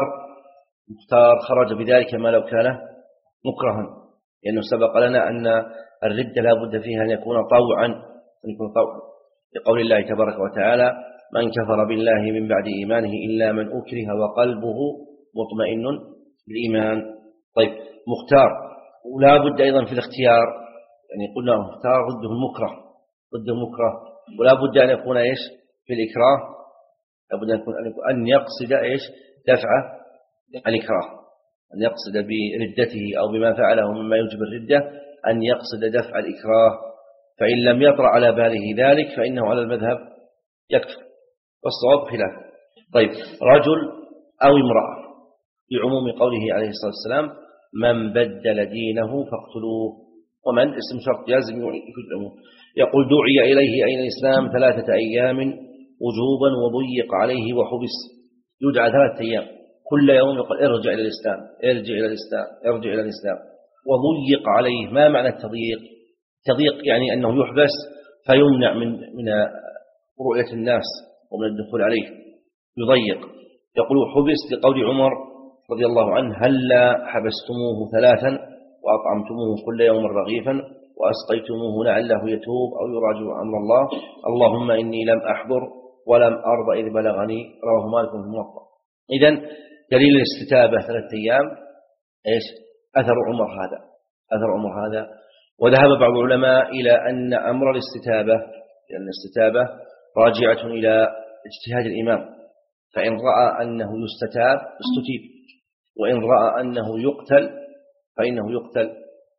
مختار خرج بذلك ما لو كان مكرها لأنه سبق لنا أن الردة لا بد فيها أن يكون طوعا أن يكون طوعا لقول الله تبارك وتعالى من كفر بالله من بعد إيمانه إلا من أكره وقلبه مطمئن بالإيمان. طيب مختار ولا بد أيضا في الاختيار يعني قلنا مختار ضده المكره ضده المكره ولا بد أن يكون إيش في الإكراه لابد أن يكون أن يقصد إيش دفع الإكراه أن يقصد بردته أو بما فعله مما يوجب الردة أن يقصد دفع الإكراه فإن لم يطرأ على باله ذلك فإنه على المذهب يكفر والصواب خلافه. طيب رجل أو امرأة بعموم قوله عليه الصلاة والسلام من بدل دينه فاقتلوه ومن اسم شرط لازم يفيد العموم يقول دعي إليه أين الإسلام ثلاثة أيام وجوبا وضيق عليه وحبس يدعى ثلاثة أيام كل يوم يقول ارجع إلى الإسلام ارجع إلى الإسلام ارجع إلى الإسلام وضيق عليه. ما معنى التضييق؟ تضييق يعني أنه يحبس فيمنع من من رؤية الناس ومن الدخول عليه يضيق. يقول حبس لقول عمر رضي الله عنه هلا حبستموه ثلاثا وأطعمتموه كل يوم رغيفا وأسقيتموه لعله يتوب أو يراجع أمر الله اللهم إني لم أحضر ولم أرضى إذ بلغني رواه مالك في الموطأ. إذن دليل الاستتابة ثلاثة أيام إيش أثر عمر هذا أثر عمر هذا وذهب بعض العلماء إلى أن أمر الاستتابة لأن الاستتابة راجعة إلى اجتهاد الإمام فإن رأى أنه يستتاب استتيب وإن رأى أنه يقتل فإنه يقتل.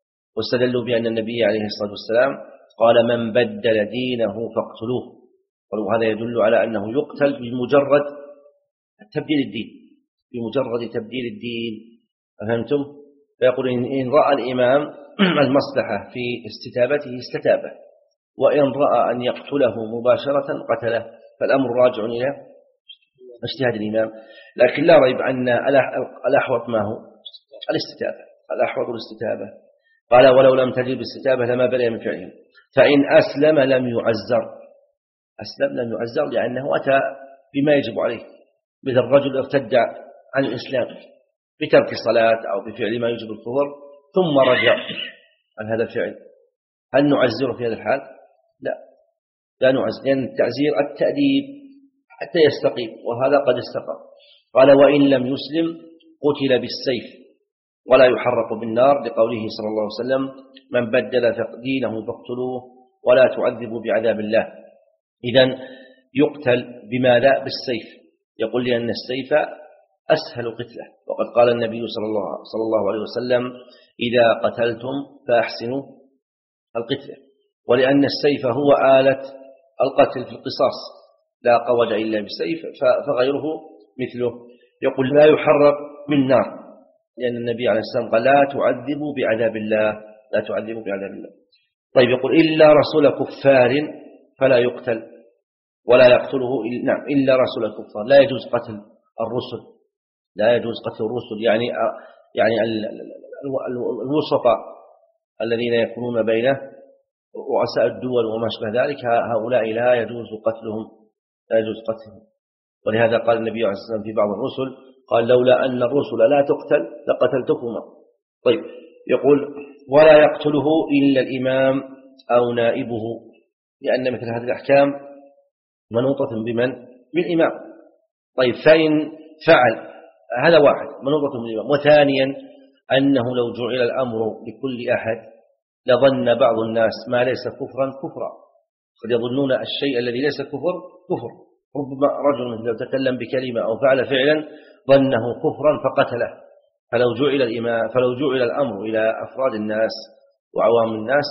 واستدلوا بأن النبي عليه الصلاة والسلام قال من بدل دينه فاقتلوه وهذا يدل على أنه يقتل بمجرد تبديل الدين، بمجرد تبديل الدين. أفهمتم؟ فيقول إن رأى الإمام المصلحة في استتابته استتابه، وإن رأى أن يقتله مباشرة قتله، فالأمر راجع إلى اجتهاد الإمام. لكن لا ريب أن الأحوط ما هو الاستتابة، الأحوط الاستتابة. قال ولو لم تجب الاستتابة لما برئ من فعلهم، فإن أسلم لم يعزر. أسلم لم يعزر لأنه أتى بما يجب عليه، مثل الرجل ارتد عن الإسلام بترك الصلاة أو بفعل ما يجب الكفر ثم رجع عن هذا الفعل، هل نعزره في هذا الحال؟ لا، لا نعزر، لأن التعزير التأديب حتى يستقيم، وهذا قد استقام. قال وإن لم يسلم قتل بالسيف ولا يحرق بالنار، لقوله صلى الله عليه وسلم من بدل دينه فاقتلوه ولا تعذبوا بعذاب الله. إذن يقتل بماذا؟ بالسيف. يقول لي أن السيف أسهل قتله، وقد قال النبي صلى الله, صلى الله عليه وسلم إذا قتلتم فأحسنوا القتلة، ولأن السيف هو آلة القتل في القصاص، لا قوج إلا بالسيف، فغيره مثله. يقول لا يحرق بالنار، لأن النبي عليه السلام قال لا تعذبوا بعذاب الله، لا تعذبوا بعذاب الله. طيب يقول إلا رسول كفار فلا يقتل ولا يقتله، نعم إلا رسول الكفار، لا يجوز قتل الرسل، لا يجوز قتل الرسل، يعني يعني الوسطاء الذين يكونون بين رؤساء الدول وما شابه ذلك، هؤلاء لا يجوز قتلهم، لا يجوز قتلهم. ولهذا قال النبي عليه الصلاة والسلام في بعض الرسل قال لولا أن الرسل لا تقتل لقتلتكما. طيب يقول ولا يقتله إلا الإمام أو نائبه، لأن مثل هذه الأحكام منوطة بمن؟ بالإمام. طيب فإن فعل هذا واحد منوطة بالإمام، وثانيا أنه لو جعل الأمر لكل أحد لظن بعض الناس ما ليس كفرا كفرا، قد يظنون الشيء الذي ليس كفر كفر. ربما رجل لو تكلم بكلمة أو فعل فعلا ظنه كفرا فقتله، فلو جعل الإمام فلو جعل الأمر إلى أفراد الناس وعوام الناس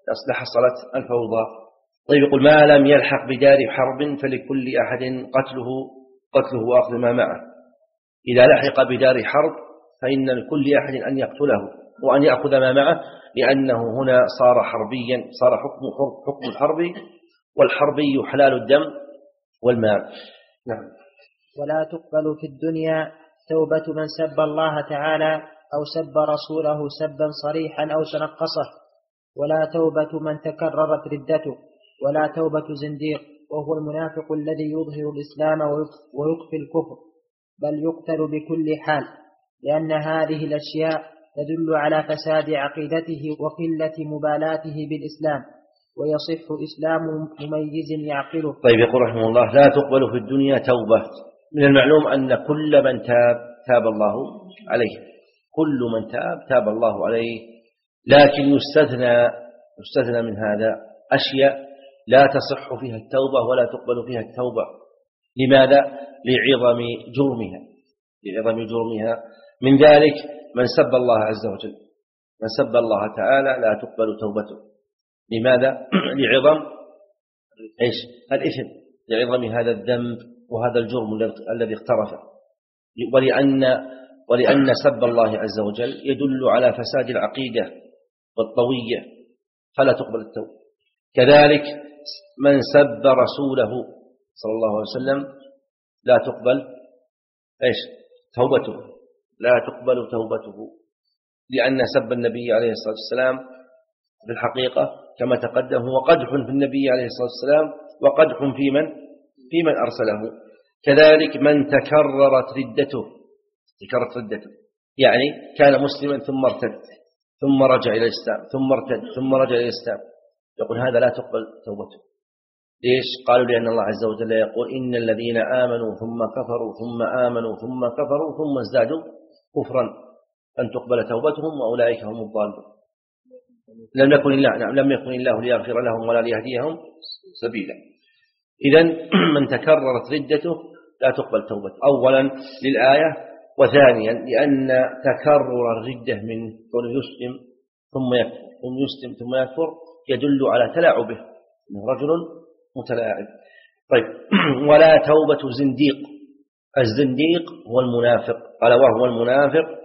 لحصلت الفوضى. طيب يقول ما لم يلحق بدار حرب فلكل أحد قتله قتله وأخذ ما معه. إذا لحق بدار حرب فإن لكل أحد أن يقتله وأن يأخذ ما معه، لأنه هنا صار حربيا، صار حكم حكم الحرب، والحربي حلال الدم والمال. نعم. ولا تقبل في الدنيا توبة من سب الله تعالى أو سب رسوله سبا صريحا أو تنقصه، ولا توبة من تكررت ردته، ولا توبة زنديق وهو المنافق الذي يظهر الإسلام ويخفي الكفر، بل يقتل بكل حال، لأن هذه الأشياء تدل على فساد عقيدته وقلة مبالاته بالإسلام، ويصح إسلام مميز يعقله. طيب يقول رحمه الله لا تقبل في الدنيا توبة. من المعلوم أن كل من تاب تاب الله عليه، كل من تاب تاب الله عليه، لكن يستثنى يستثنى من هذا أشياء لا تصح فيها التوبة ولا تقبل فيها التوبة. لماذا؟ لعظم جرمها، لعظم جرمها. من ذلك من سب الله عز وجل، من سب الله تعالى لا تقبل توبته. لماذا؟ لعظم إيش؟ الإثم، لعظم هذا الذنب وهذا الجرم الذي اقترفه، ولأن ولأن سب الله عز وجل يدل على فساد العقيدة والطوية، فلا تقبل التوبة. كذلك من سب رسوله صلى الله عليه وسلم لا تقبل إيش؟ توبته، لا تقبل توبته، لأن سب النبي عليه الصلاة والسلام في الحقيقة كما تقدم هو قدح في النبي عليه الصلاة والسلام وقدح في من في من أرسله. كذلك من تكررت ردته، تكررت ردته يعني كان مسلما ثم ارتد ثم رجع إلى الإسلام ثم ارتد ثم رجع إلى الإسلام، يقول هذا لا تقبل توبته. ليش؟ قالوا لأن الله عز وجل يقول إن الذين آمنوا ثم كفروا ثم آمنوا ثم كفروا ثم ازدادوا كفرا أن تقبل توبتهم وأولئك هم الضالون. لم يكن الله نعم لم يكن الله ليغفر لهم ولا ليهديهم سبيلا. إذن من تكررت ردته لا تقبل توبته، أولا للآية، وثانيا لأن تكرر الردة من كون يسلم ثم يكفر ثم يسلم ثم يكفر يدل على تلاعبه، إنه رجل متلاعب. طيب ولا توبة زنديق. الزنديق هو المنافق، قال وهو المنافق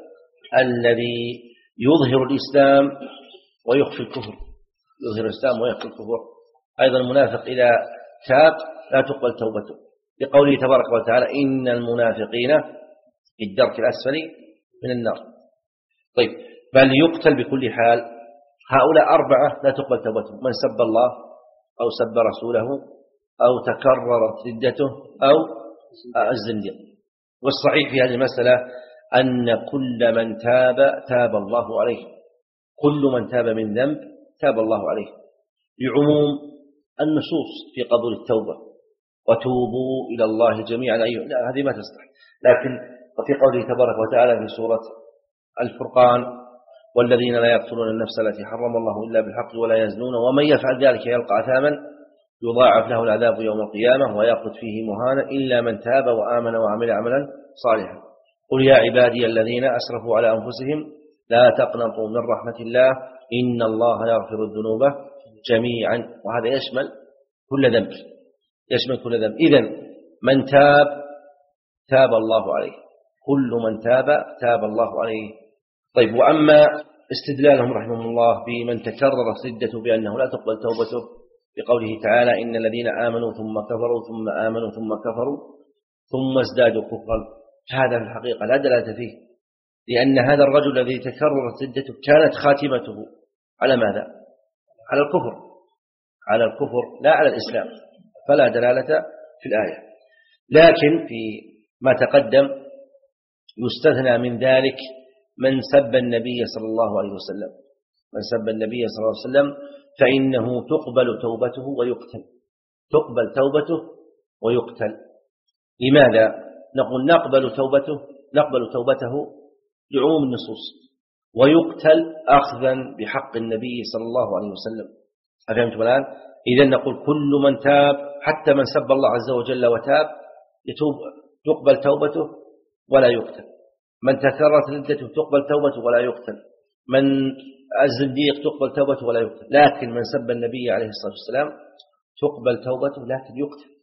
الذي يظهر الإسلام ويخفي الكفر، يظهر الإسلام ويخفي الكفر. أيضا المنافق إذا تاب لا تقبل توبته، لقوله تبارك وتعالى إن المنافقين في الدرك الأسفل من النار. طيب بل يقتل بكل حال. هؤلاء أربعة لا تقبل توبتهم: من سب الله أو سب رسوله أو تكررت ردته أو الزنديق. والصحيح في هذه المسألة أن كل من تاب تاب الله عليه، كل من تاب من ذنب تاب الله عليه، لعموم النصوص في قبول التوبة: وتوبوا إلى الله جميعا أيها. لا هذه ما تصلح. لكن وفي قوله تبارك وتعالى في سورة الفرقان: والذين لا يقتلون النفس التي حرم الله إلا بالحق ولا يزنون ومن يفعل ذلك يلقى أثاما يضاعف له العذاب يوم القيامة ويأخذ فيه مهانا إلا من تاب وآمن وعمل عملا صالحا. قل يا عبادي الذين أسرفوا على أنفسهم لا تقنطوا من رحمة الله إن الله يغفر الذنوب جميعا. وهذا يشمل كل ذنب، يشمل كل ذنب. إذن من تاب تاب الله عليه، كل من تاب تاب الله عليه. طيب وأما استدلالهم رحمه الله بمن تكررت ردته بأنه لا تقبل توبته بقوله تعالى إن الذين آمنوا ثم كفروا ثم آمنوا ثم كفروا ثم ازدادوا كفرا، هذا في الحقيقة لا دلالة فيه، لأن هذا الرجل الذي تكررت ردته كانت خاتمته على ماذا؟ على الكفر، على الكفر لا على الإسلام، فلا دلالة في الآية. لكن في ما تقدم يستثنى من ذلك من سب النبي صلى الله عليه وسلم، من سب النبي صلى الله عليه وسلم فإنه تقبل توبته ويقتل، تقبل توبته ويقتل. لماذا؟ نقول نقبل توبته، نقبل توبته لعموم النصوص، ويقتل أخذا بحق النبي صلى الله عليه وسلم. أفهمتم الآن؟ إذن نقول كل من تاب حتى من سب الله عز وجل وتاب يتوب تقبل توبته ولا يقتل. من تكررت ردته تقبل توبته ولا يقتل. من الزنديق تقبل توبته ولا يقتل. لكن من سب النبي عليه الصلاة والسلام تقبل توبته لكن يقتل.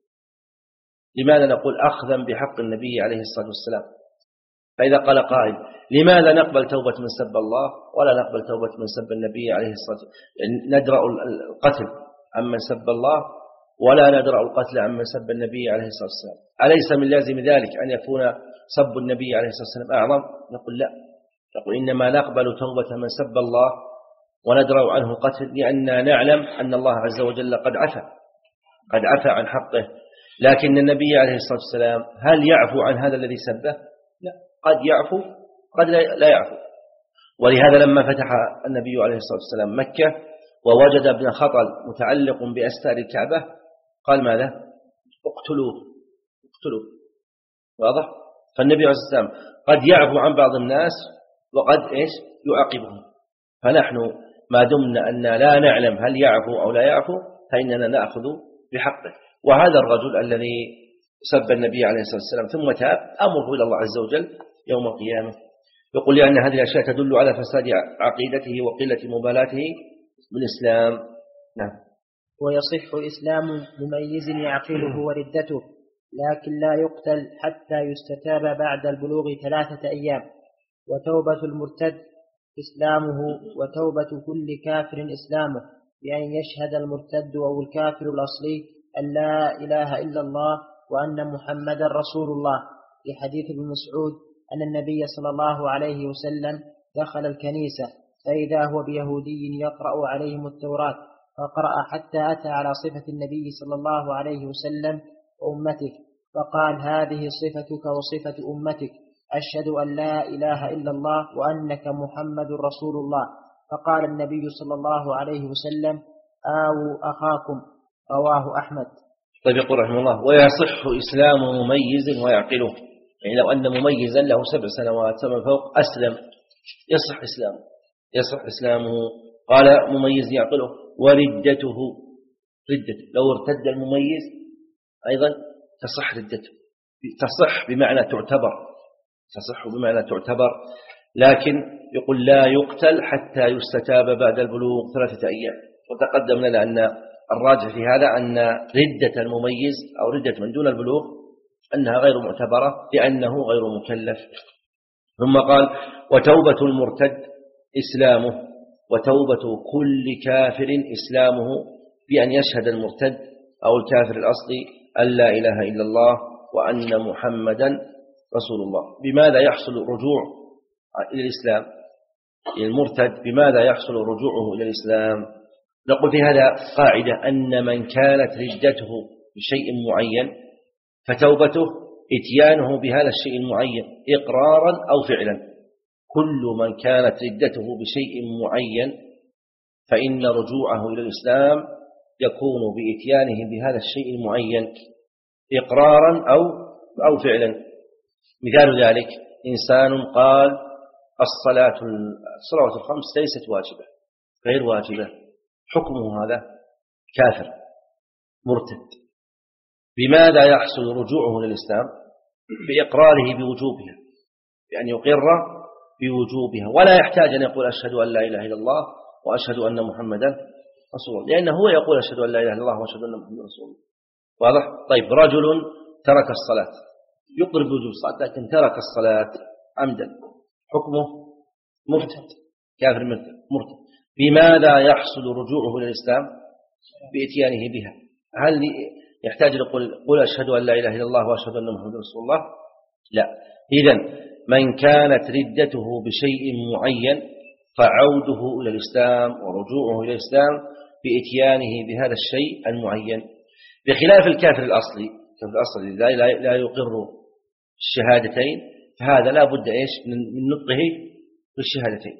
لماذا نقول أخذا بحق النبي عليه الصلاة والسلام؟ فإذا قال قائل لماذا نقبل توبة من سب الله ولا نقبل توبة من سب النبي عليه الصلاة والسلام؟ يعني ندرأ القتل عمن سب الله ولا ندرأ القتل عمن سب النبي عليه الصلاة والسلام. أليس من لازم ذلك أن يكون سب النبي عليه الصلاة والسلام أعظم؟ نقول لا، نقول إنما نقبل توبة من سب الله وندرأ عنه القتل لأننا نعلم أن الله عز وجل قد عفى، قد عفى عن حقه. لكن النبي عليه الصلاة والسلام هل يعفو عن هذا الذي سبه؟ لا، قد يعفو قد لا يعفو. ولهذا لما فتح النبي عليه الصلاة والسلام مكة ووجد ابن خطل متعلق بأستار الكعبة قال ماذا؟ اقتلوه، اقتلوه. واضح؟ فالنبي عليه الصلاة والسلام قد يعفو عن بعض الناس وقد إيش يعاقبهم. فنحن ما دمنا أن لا نعلم هل يعفو أو لا يعفو فإننا نأخذ بحقه. وهذا الرجل الذي سب النبي عليه الصلاة والسلام ثم تاب أمره إلى الله عز وجل يوم القيامة. يقول لأن هذه الأشياء تدل على فساد عقيدته وقلة مبالاته بالإسلام. نعم. ويصح إسلام مميز يعقله وردته، لكن لا يقتل حتى يستتاب بعد البلوغ ثلاثة أيام. وتوبة المرتد إسلامه، وتوبة كل كافر إسلامه، بأن يشهد المرتد أو الكافر الأصلي أن لا إله إلا الله وأن محمدا رسول الله، لحديث ابن مسعود أن النبي صلى الله عليه وسلم دخل الكنيسة فإذا هو بيهودي يقرأ عليهم التوراة، فقرأ حتى أتى على صفة النبي صلى الله عليه وسلم وأمته، فقال هذه صفتك وصفة أمتك، أشهد أن لا إله إلا الله وأنك محمد رسول الله. فقال النبي صلى الله عليه وسلم آو أخاكم، رواه أحمد. طيب يقول رحمه الله ويصح إسلام مميز ويعقله، يعني لو أن مميزا له سبع سنوات فمن فوق أسلم يصح إسلامه، يصح إسلامه. قال مميز يعقله. وردته، ردته لو ارتد المميز أيضا تصح ردته، تصح بمعنى تعتبر، تصح بمعنى تعتبر. لكن يقول لا يقتل حتى يستتاب بعد البلوغ ثلاثة أيام. وتقدم لنا أن الراجح في هذا أن ردة المميز أو ردة من دون البلوغ أنها غير معتبرة لأنه غير مكلف. ثم قال وتوبة المرتد إسلامه، وتوبة كل كافر إسلامه بأن يشهد المرتد أو الكافر الأصلي أن لا إله إلا الله وأن محمدا رسول الله. بماذا يحصل الرجوع إلى الإسلام المرتد؟ بماذا يحصل رجوعه إلى الإسلام؟ نقول في هذا قاعدة أن من كانت ردته بشيء معين فتوبته اتيانه بهذا الشيء المعين إقرارا أو فعلا. كل من كانت ردته بشيء معين فإن رجوعه إلى الإسلام يكون بإتيانه بهذا الشيء المعين إقرارا أو أو فعلا. مثال ذلك إنسان قال الصلاة الصلوات الخمس ليست واجبة، غير واجبة، حكمه هذا كافر مرتد. بماذا يحصل رجوعه إلى الإسلام؟ بإقراره بوجوبها، بأن يقر بوجوبها ولا يحتاج أن يقول أشهد أن لا إله إلا الله وأشهد أن محمدا رسول الله، لأنه هو يقول أشهد أن لا إله إلا الله وأشهد أن محمدا رسول الله. واضح؟ طيب رجل ترك الصلاة، يقر بوجوب الصلاة لكن ترك الصلاة عمدا، حكمه مرتد، كافر مرتد. بماذا يحصل رجوعه إلى الإسلام؟ بإتيانه بها. هل يحتاج يقول قل أشهد أن لا إله إلا الله وأشهد أن محمدا رسول الله؟ لا. إذن من كانت ردته بشيء معين فعوده إلى الإسلام ورجوعه إلى الإسلام بإتيانه بهذا الشيء المعين، بخلاف الكافر الأصلي. الكافر الأصلي لا يقر الشهادتين فهذا لا بد إيش من نطقه بالشهادتين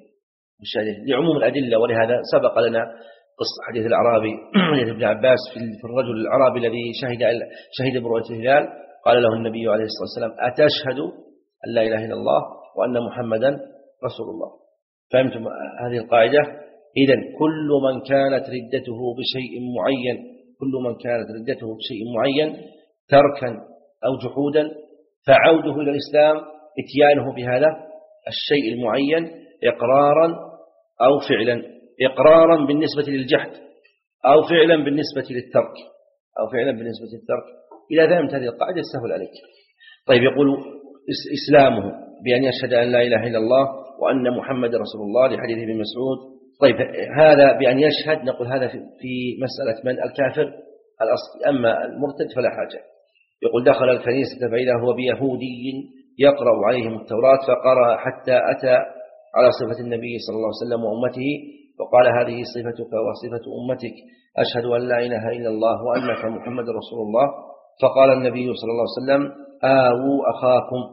لعموم الأدلة. ولهذا سبق لنا قصة حديث الأعرابي حديث ابن عباس في الرجل الأعرابي الذي شهد شهد برؤية الهلال، قال له النبي عليه الصلاة والسلام أتشهد أن لا إله إلا الله وأن محمدا رسول الله؟ فهمتم هذه القاعدة؟ إذن كل من كانت ردته بشيء معين كل من كانت ردته بشيء معين تركا أو جحودا فعوده إلى الإسلام اتيانه بهذا الشيء المعين إقرارا أو فعلا. إقرارا بالنسبة للجحد أو فعلا بالنسبة للترك أو فعلا بالنسبة للترك. إذا فهمت هذه القاعدة سهل عليك. طيب يقول إسلامه بأن يشهد أن لا إله إلا الله وأن محمد رسول الله لحديث ابن مسعود. طيب هذا بأن يشهد نقول هذا في مسألة من الكافر الأصلي، أما المرتد فلا حاجة. يقول دخل الكنيسة فإذا هو بيهودي يقرأ عليهم التوراة فقرأ حتى أتى على صفة النبي صلى الله عليه وسلم وأمته وقال هذه صفتك وصفة أمتك أشهد أن لا إله إلا الله وأنك محمد رسول الله. فقال النبي صلى الله عليه وسلم آووا أخاكم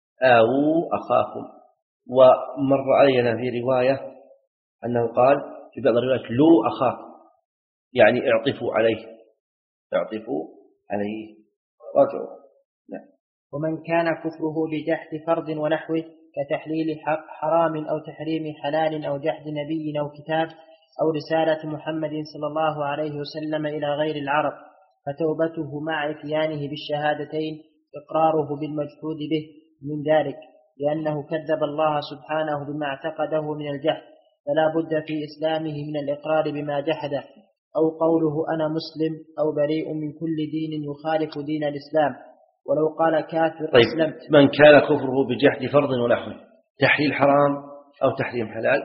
آووا أخاكم. ومر علينا في رواية أنه قال في بعض الروايات لو أخاكم، يعني اعطفوا عليه اعطفوا عليه راجعوا. نعم. ومن كان كفره بجحد فرض ونحوه كتحليل حرام أو تحريم حلال أو جحد نبي أو كتاب أو رسالة محمد صلى الله عليه وسلم إلى غير العرب فتوبته مع إتيانه بالشهادتين إقراره بالمجحود به من ذلك، لأنه كذب الله سبحانه بما اعتقده من الجحد، فلا بد في إسلامه من الإقرار بما جحده، أو قوله أنا مسلم أو بريء من كل دين يخالف دين الإسلام، ولو قال كافر طيب أسلمت. من كان كفره بجحد فرض ونحوه تحليل حرام أو تحريم حلال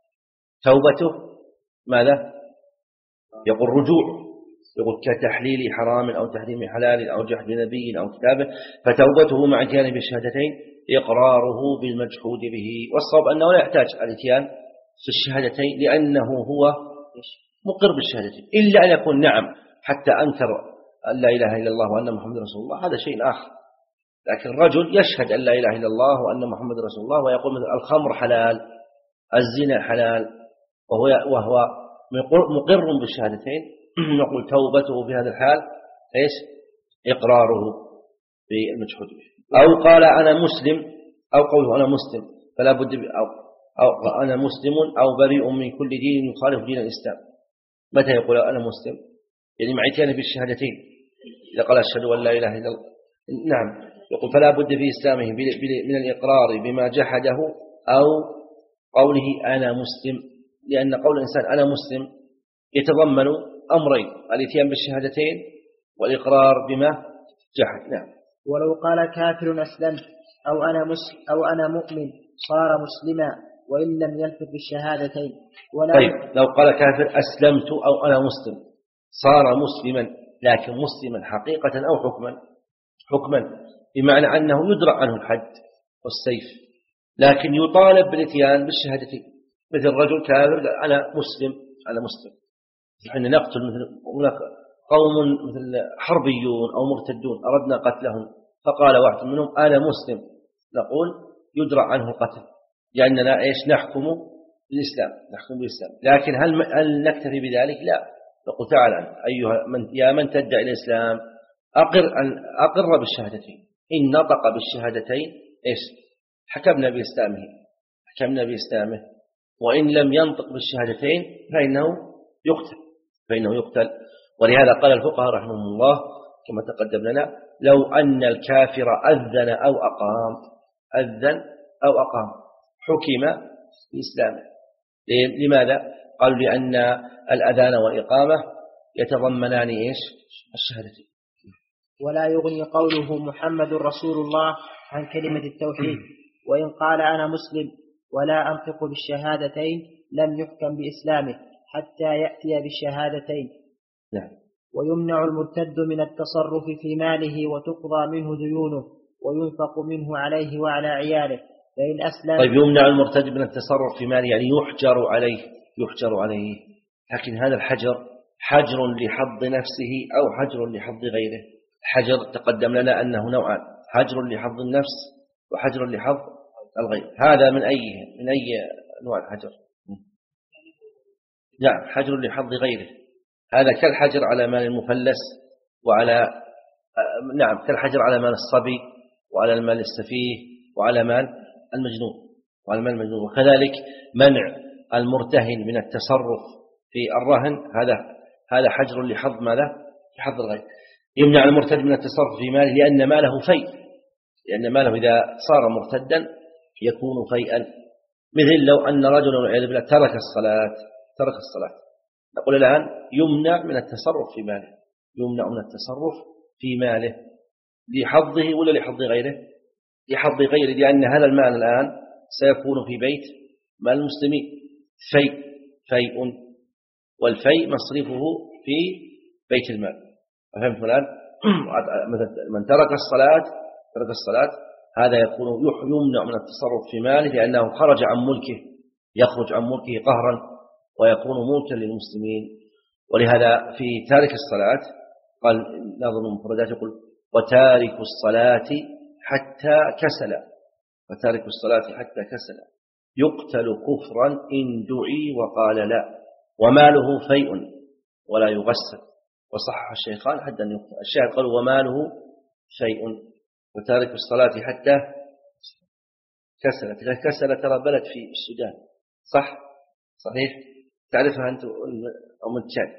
توبته ماذا؟ يقول رجوع، يقول كتحليل حرام أو تحريم حلال أو جحد نبي أو كتابه فتوبته مع جانب الشهادتين إقراره بالمجحود به. والصواب أنه لا يحتاج الاتيان في الشهادتين لأنه هو مقر بالشهادتين، إلا أن يكون نعم حتى أنكر أن لا إله إلا الله وأن محمد رسول الله، هذا شيء آخر. لكن رجل يشهد أن لا إله إلا الله وأن محمد رسول الله ويقول مثل الخمر حلال الزنا حلال وهو, وهو مقر بالشهادتين، نقول توبته في هذا الحال إيش؟ إقراره بالمجحود به. أو قال أنا مسلم أو قوله أنا مسلم فلا بد أو, أو أنا مسلم أو بريء من كل دين يخالف دين الإسلام. متى يقول أنا مسلم؟ يعني مع اتيانه بالشهادتين. إذا قال أشهد أن لا إله إلا الله نعم يقول فلا بد في إسلامه من الإقرار بما جحده أو قوله أنا مسلم، لأن قول الإنسان أنا مسلم يتضمن أمرين: الاتيان بالشهادتين والإقرار بما جحد. نعم. ولو قال كافر أسلمت أو أنا مسلم أو أنا مؤمن صار مسلما وإن لم يلفظ بالشهادتين. ولا طيب، لو قال كافر أسلمت أو أنا مسلم صار مسلما، لكن مسلما حقيقة أو حكما؟ حكما، بمعنى أنه يدرع عنه الحد والسيف، لكن يطالب بالاتيان بالشهادتين. مثل رجل كافر قال أنا مسلم، أنا مسلم، نحن نقتل مثل هناك قوم مثل حربيون أو مرتدون أردنا قتلهم، فقال واحد منهم أنا مسلم، نقول يدرع عنه القتل، لأننا إيش نحكم بالإسلام، نحكم بالإسلام. لكن هل هل نكتفي بذلك؟ لا، نقول تعالى أيها من يا من تدعي الإسلام أقر أن أقر بالشهادتين، إن نطق بالشهادتين إيش حكمنا بإسلامه، حكمنا بإسلامه، وإن لم ينطق بالشهادتين فإنه يقتل، فإنه يقتل. ولهذا قال الفقهاء رحمهم الله كما تقدم لنا: لو أن الكافر أذن أو أقام، أذن أو أقام حكم بإسلامه. لماذا؟ قالوا لأن الأذان والإقامة يتضمنان إيش؟ الشهادتين. ولا يغني قوله محمد رسول الله عن كلمة التوحيد، وإن قال أنا مسلم ولا أنطق بالشهادتين لم يحكم بإسلامه حتى يأتي بالشهادتين. نعم. ويمنع المرتد من التصرف في ماله وتقضى منه ديونه وينفق منه عليه وعلى عياله فإن أسلم. طيب، يمنع المرتد من التصرف في ماله يعني يحجر عليه، يحجر عليه، لكن هذا الحجر حجر لحظ نفسه أو حجر لحظ غيره. الحجر تقدم لنا أنه نوعان: حجر لحظ النفس وحجر لحظ الغير. هذا من أي من أي نوع الحجر؟ نعم، حجر لحظ غيره، هذا كالحجر على مال المفلس وعلى نعم كالحجر على مال الصبي وعلى المال السفيه وعلى مال المجنون وعلى مال المجنون. وكذلك منع المرتهن من التصرف في الرهن، هذا هذا حجر لحظ ماذا؟ لحظ الغير. يمنع المرتد من التصرف في ماله لأن ماله فيء، لأن ماله إذا صار مرتدا يكون فيئا. مثل لو أن رجلا والعياذ بالله ترك الصلاة، ترك الصلاة نقول الآن يمنع من التصرف في ماله، يمنع من التصرف في ماله لحظه ولا لحظ غيره؟ لحظ غيره، لأن هذا المال الآن سيكون في بيت مال المسلمين، فيء فيء، والفيء مصرفه في بيت المال. فهمت الآن؟ من ترك الصلاة ترك الصلاة هذا يكون يمنع من التصرف في ماله لأنه خرج عن ملكه، يخرج عن ملكه قهرا ويكون ملكا للمسلمين. ولهذا في تارك الصلاة قال ناظم المفردات يقول: وتارك الصلاة حتى كسل، وتارك الصلاة حتى كسل يقتل كفرا إن دعي وقال لا، وماله فيء ولا يغسل. وصحح الشيخان حتى أن يقتل. الشاهد قالوا وماله فيء وتارك الصلاة حتى كسل. كسل ترى بلد في السودان، صح؟ صحيح؟ تعرفها أنت أو من تشاد؟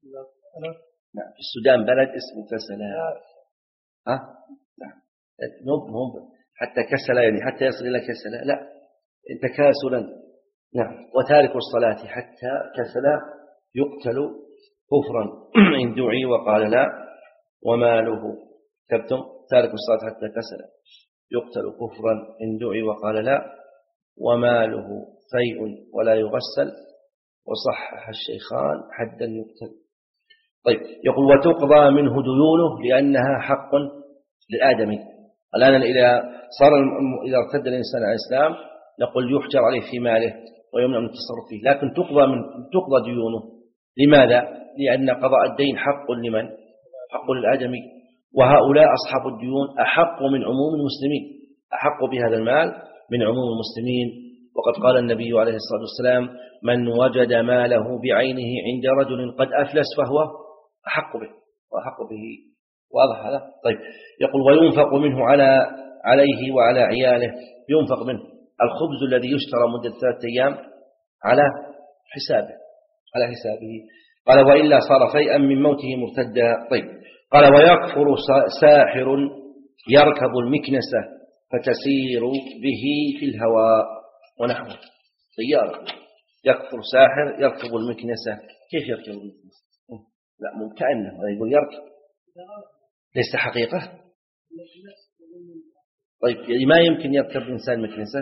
نعم، في السودان بلد اسمه كسل. ها؟ نعم، مو حتى كسل يعني حتى يصل إلى كسل، لا، تكاسلا. نعم، وتارك الصلاة حتى كسل يقتل كفرا إن دعي وقال لا، وماله كبتم تارك الصلاة حتى كسل يقتل كفرا إن دعي وقال لا، وماله فيء ولا يغسل. وصحح الشيخان حدا يقتل. طيب، يقول وتقضى منه ديونه لأنها حق للآدمي. الآن إذا صار إذا ارتد الإنسان على الإسلام نقول يحجر عليه في ماله ويمنع من التصرف فيه، لكن تقضى من تقضى ديونه. لماذا؟ لأن قضاء الدين حق لمن؟ حق للآدمي، وهؤلاء أصحاب الديون أحق من عموم المسلمين، أحق بهذا المال من عموم المسلمين. وقد قال النبي عليه الصلاة والسلام: من وجد ماله بعينه عند رجل قد أفلس فهو أحق به وأحق به. واضح هذا؟ طيب، يقول وينفق منه على عليه وعلى عياله. ينفق منه الخبز الذي يشترى مدة ثلاثة أيام على حسابه، على حسابه. قال وإلا صار فيئا من موته مرتدا. طيب، قال ويكفر ساحر يركب المكنسة فتسير به في الهواء ونحوه، طيارة. يكفر ساحر يركب المكنسة، كيف يركب المكنسة؟ لا مو كأنه، يقول يركب ليس حقيقة. طيب يعني ما يمكن يركب إنسان مكنسة؟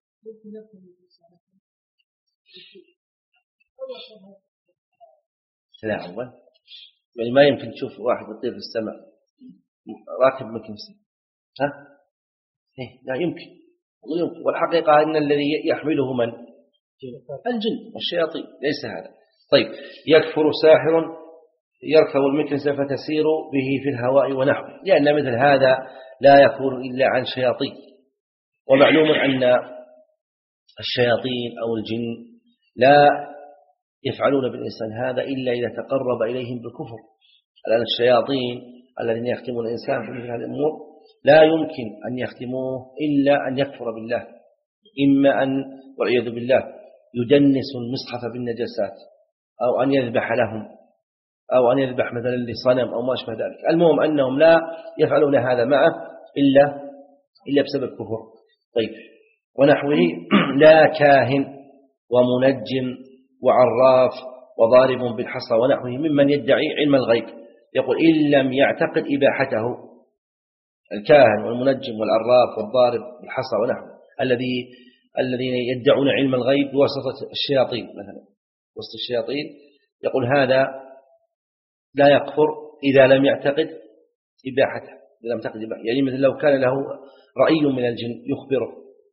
لا أول يعني ما يمكن تشوف واحد يطير في السماء راكب مكنسة، ها؟ إيه لا يمكن. والحقيقة أن الذي يحمله من؟ الجن والشياطين، ليس هذا. طيب يكفر ساحر يركب المكنسة فتسير به في الهواء ونحوه، لأن مثل هذا لا يكون إلا عن شياطين. ومعلوم أن الشياطين أو الجن لا يفعلون بالإنسان هذا إلا إذا تقرب إليهم بالكفر. لأن الشياطين الذين يختمون الإنسان في مثل هذه الأمور لا يمكن أن يختموه إلا أن يكفر بالله، إما أن والعياذ بالله يدنس المصحف بالنجاسات، أو أن يذبح لهم، أو أن يذبح مثلا لصنم أو ما أشبه ذلك. المهم أنهم لا يفعلون هذا معه إلا إلا بسبب كفر. طيب ونحوه لا كاهن ومنجم وعراف وضارب بالحصى ونحوه ممن يدعي علم الغيب. يقول إن لم يعتقد إباحته، الكاهن والمنجم والعراف والضارب بالحصى ونحوه الذي الذين يدعون علم الغيب بواسطة الشياطين مثلا، وسط الشياطين، يقول هذا لا يكفر إذا لم يعتقد إباحته. إذا لم يعتقد إباحته يعني مثل لو كان له رأي من الجن يخبره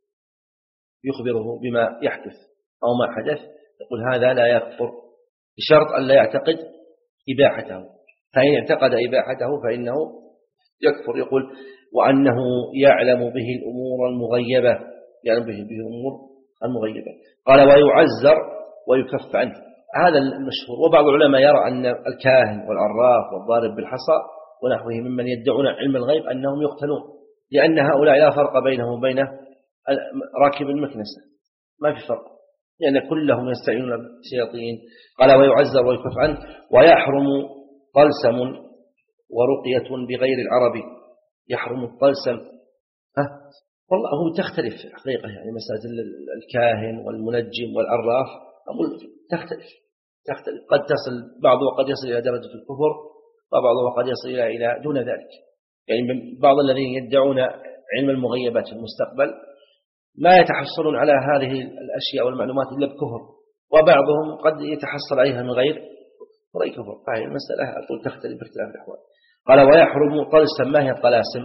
يخبره بما يحدث أو ما حدث، يقول هذا لا يكفر بشرط أن لا يعتقد إباحته. فإن اعتقد إباحته فإنه يكفر. يقول وأنه يعلم به الأمور المغيبة، يعلم به به الأمور المغيبة. قال ويعزر ويكف عنه، هذا المشهور. وبعض العلماء يرى أن الكاهن والعراف والضارب بالحصى ونحوه ممن يدعون علم الغيب أنهم يقتلون، لأن هؤلاء لا فرق بينهم وبين راكب المكنسة، ما في فرق، لأن كلهم يستعينون بالشياطين. قال ويعزر ويكف عنه. ويحرم طلسم ورقية بغير العربي. يحرم الطلسم، ها والله هو تختلف حقيقة، يعني مسألة الكاهن والمنجم والعراف أقول تختلف تختلف قد تصل بعضه وقد يصل إلى درجة الكفر، وبعضه وقد يصل إلى دون ذلك. يعني بعض الذين يدعون علم المغيبات في المستقبل ما يتحصلون على هذه الأشياء والمعلومات إلا بكفر، وبعضهم قد يتحصل عليها من غير غير كفر. فهي المسألة أقول تختلف باختلاف الأحوال. قال ويحرم طلسم. ما هي الطلاسم؟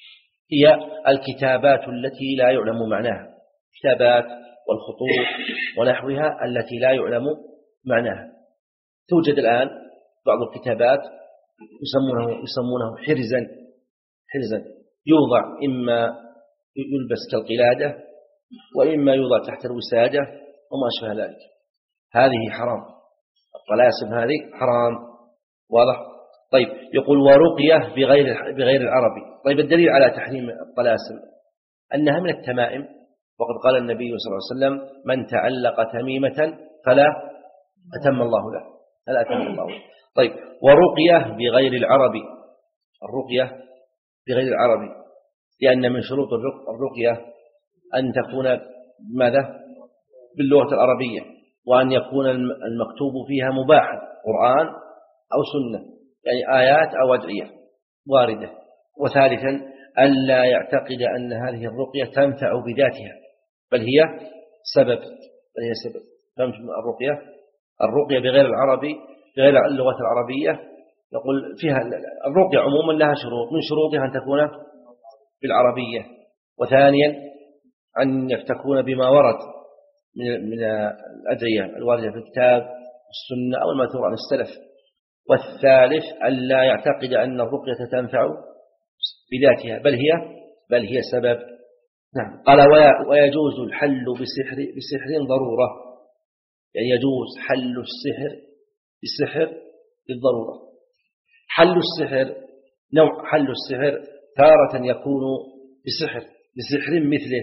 هي الكتابات التي لا يعلم معناها، كتابات والخطوط ونحوها التي لا يعلم معناها. توجد الآن بعض الكتابات يسمونه يسمونه حرزا حرزا يوضع إما يلبس كالقلادة وإما يوضع تحت الوسادة وما أشبه ذلك. هذه حرام، الطلاسم هذه حرام، واضح؟ طيب يقول ورقية بغير بغير العربي. طيب الدليل على تحريم الطلاسم أنها من التمائم، وقد قال النبي صلى الله عليه وسلم من تعلق تميمة فلا أتم الله له، فلا أتم الله له. طيب ورقية بغير العربي. الرقية بغير العربي لأن من شروط الرقية أن تكون ماذا؟ باللغة العربية، وأن يكون المكتوب فيها مباحا، قرآن أو سنة، يعني آيات أو أدعية واردة. وثالثا ألا يعتقد أن هذه الرقية تنفع بذاتها، بل هي سبب بل هي سبب. فهمت الرقية؟ الرقية بغير العربي بغير اللغة العربية يقول فيها الرقية عموما لها شروط، من شروطها أن تكون بالعربية، وثانيا أن تكون بما ورد من من الأدعية الواردة في الكتاب والسنة أو المأثور عن السلف. والثالث ألا يعتقد أن الرقية تنفع بذاتها، بل هي بل هي سبب. نعم. قال ويجوز الحل بسحر بسحر ضرورة، يعني يجوز حل السحر بسحر بالضرورة. حل السحر نوع، حل السحر تارة يكون بسحر بسحر مثله،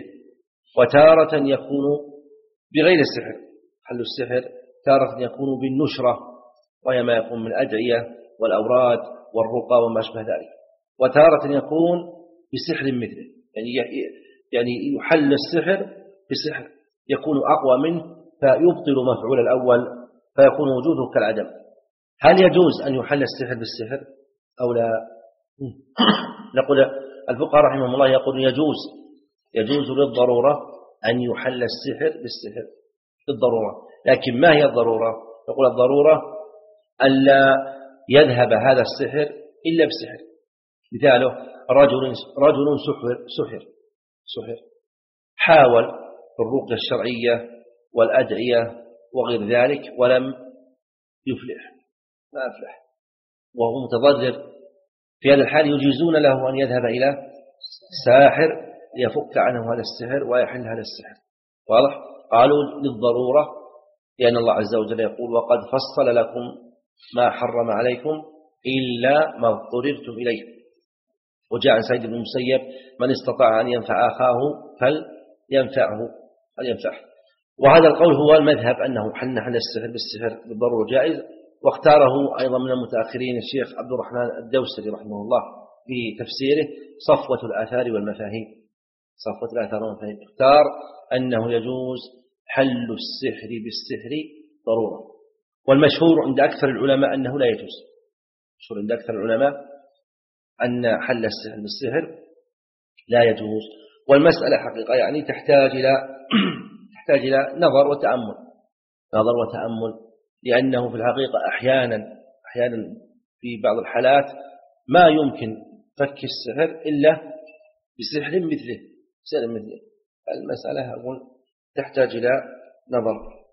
وتارة يكون بغير السحر. حل السحر تارة يكون بالنشرة، وهي ما يكون من الأدعية والأوراد والرقى وما أشبه ذلك، وتارة يكون بسحر مثله، يعني يعني يحل السحر بسحر يكون أقوى منه فيبطل مفعول الأول فيكون وجوده كالعدم. هل يجوز أن يحل السحر بالسحر أو لا؟ نقول الفقهاء رحمهم الله يقول يجوز يجوز للضرورة أن يحل السحر بالسحر للضرورة. لكن ما هي الضرورة؟ يقول الضرورة ألا يذهب هذا السحر إلا بسحر. مثاله رجل رجل سحر سحر سحر حاول بالرقية الشرعية والأدعية وغير ذلك ولم يفلح، ما أفلح وهو متضرر. في هذا الحال يجيزون له أن يذهب إلى ساحر ليفك عنه هذا السحر ويحل هذا السحر. واضح؟ قالوا للضرورة، لأن الله عز وجل يقول وقد فصل لكم ما حرم عليكم إلا ما اضطررتم إليه. وجاء عن سعيد بن المسيب من استطاع أن ينفع أخاه فلينفعه فلينفعه. وهذا القول هو المذهب أنه حل حل السحر بالسحر بالضرورة جائز. واختاره أيضا من المتأخرين الشيخ عبد الرحمن الدوسري رحمه الله في تفسيره صفوة الآثار والمفاهيم. صفوة الآثار والمفاهيم اختار أنه يجوز حل السحر بالسحر ضرورة. والمشهور عند أكثر العلماء أنه لا يجوز. مشهور عند أكثر العلماء أن حل السحر بالسحر لا يجوز. والمسألة حقيقة يعني تحتاج إلى تحتاج إلى نظر وتأمل نظر وتأمل لأنه في الحقيقة أحيانا أحيانا في بعض الحالات ما يمكن فك السحر إلا بسحر مثله سحر مثله. المسألة أقول تحتاج إلى نظر.